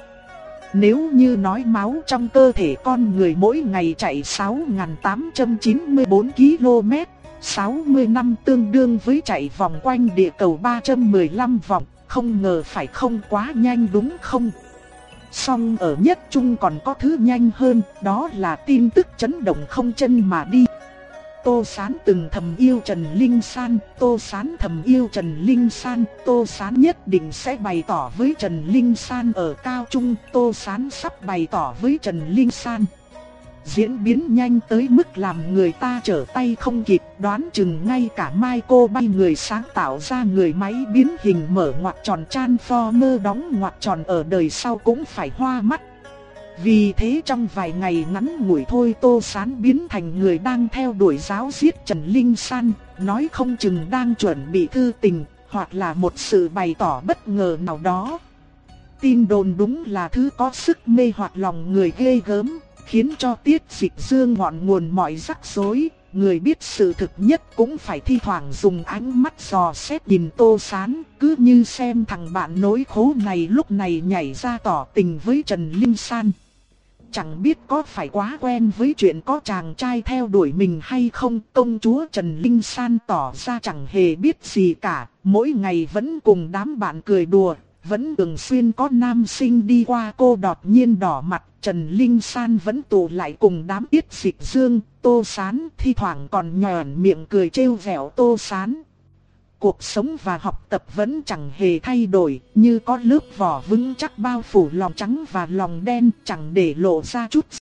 Nếu như nói máu trong cơ thể con người mỗi ngày chạy sáu nghìn tám trăm chín mươi tư ki lô mét, sáu mươi năm tương đương với chạy vòng quanh địa cầu ba trăm mười lăm vòng, không ngờ phải không quá nhanh đúng không? Song ở nhất trung còn có thứ nhanh hơn, đó là tin tức chấn động không chân mà đi. Tô Sán từng thầm yêu Trần Linh San, Tô Sán thầm yêu Trần Linh San, Tô Sán nhất định sẽ bày tỏ với Trần Linh San ở cao trung, Tô Sán sắp bày tỏ với Trần Linh San. Diễn biến nhanh tới mức làm người ta trở tay không kịp, đoán chừng ngay cả Michael Bay người sáng tạo ra người máy biến hình mở ngoặc tròn Transformer đóng ngoặc tròn ở đời sau cũng phải hoa mắt. Vì thế trong vài ngày ngắn ngủi thôi Tô Sán biến thành người đang theo đuổi giáo giết Trần Linh San, nói không chừng đang chuẩn bị thư tình, hoặc là một sự bày tỏ bất ngờ nào đó. Tin đồn đúng là thứ có sức mê hoặc lòng người ghê gớm, khiến cho Tiết Dịch Dương ngọn nguồn mọi rắc rối. Người biết sự thực nhất cũng phải thi thoảng dùng ánh mắt dò xét nhìn Tô Sán, cứ như xem thằng bạn nối khố này lúc này nhảy ra tỏ tình với Trần Linh San. Chẳng biết có phải quá quen với chuyện có chàng trai theo đuổi mình hay không, công chúa Trần Linh San tỏ ra chẳng hề biết gì cả, mỗi ngày vẫn cùng đám bạn cười đùa, vẫn thường xuyên có nam sinh đi qua cô đột nhiên đỏ mặt. Trần Linh San vẫn tụ lại cùng đám Tiết Dịch Dương, Tô Sán, thi thoảng còn nhòn miệng cười trêu vẻo Tô Sán. cuộc sống và học tập vẫn chẳng hề thay đổi, như có lớp vỏ vững chắc bao phủ lòng trắng và lòng đen, chẳng để lộ ra chút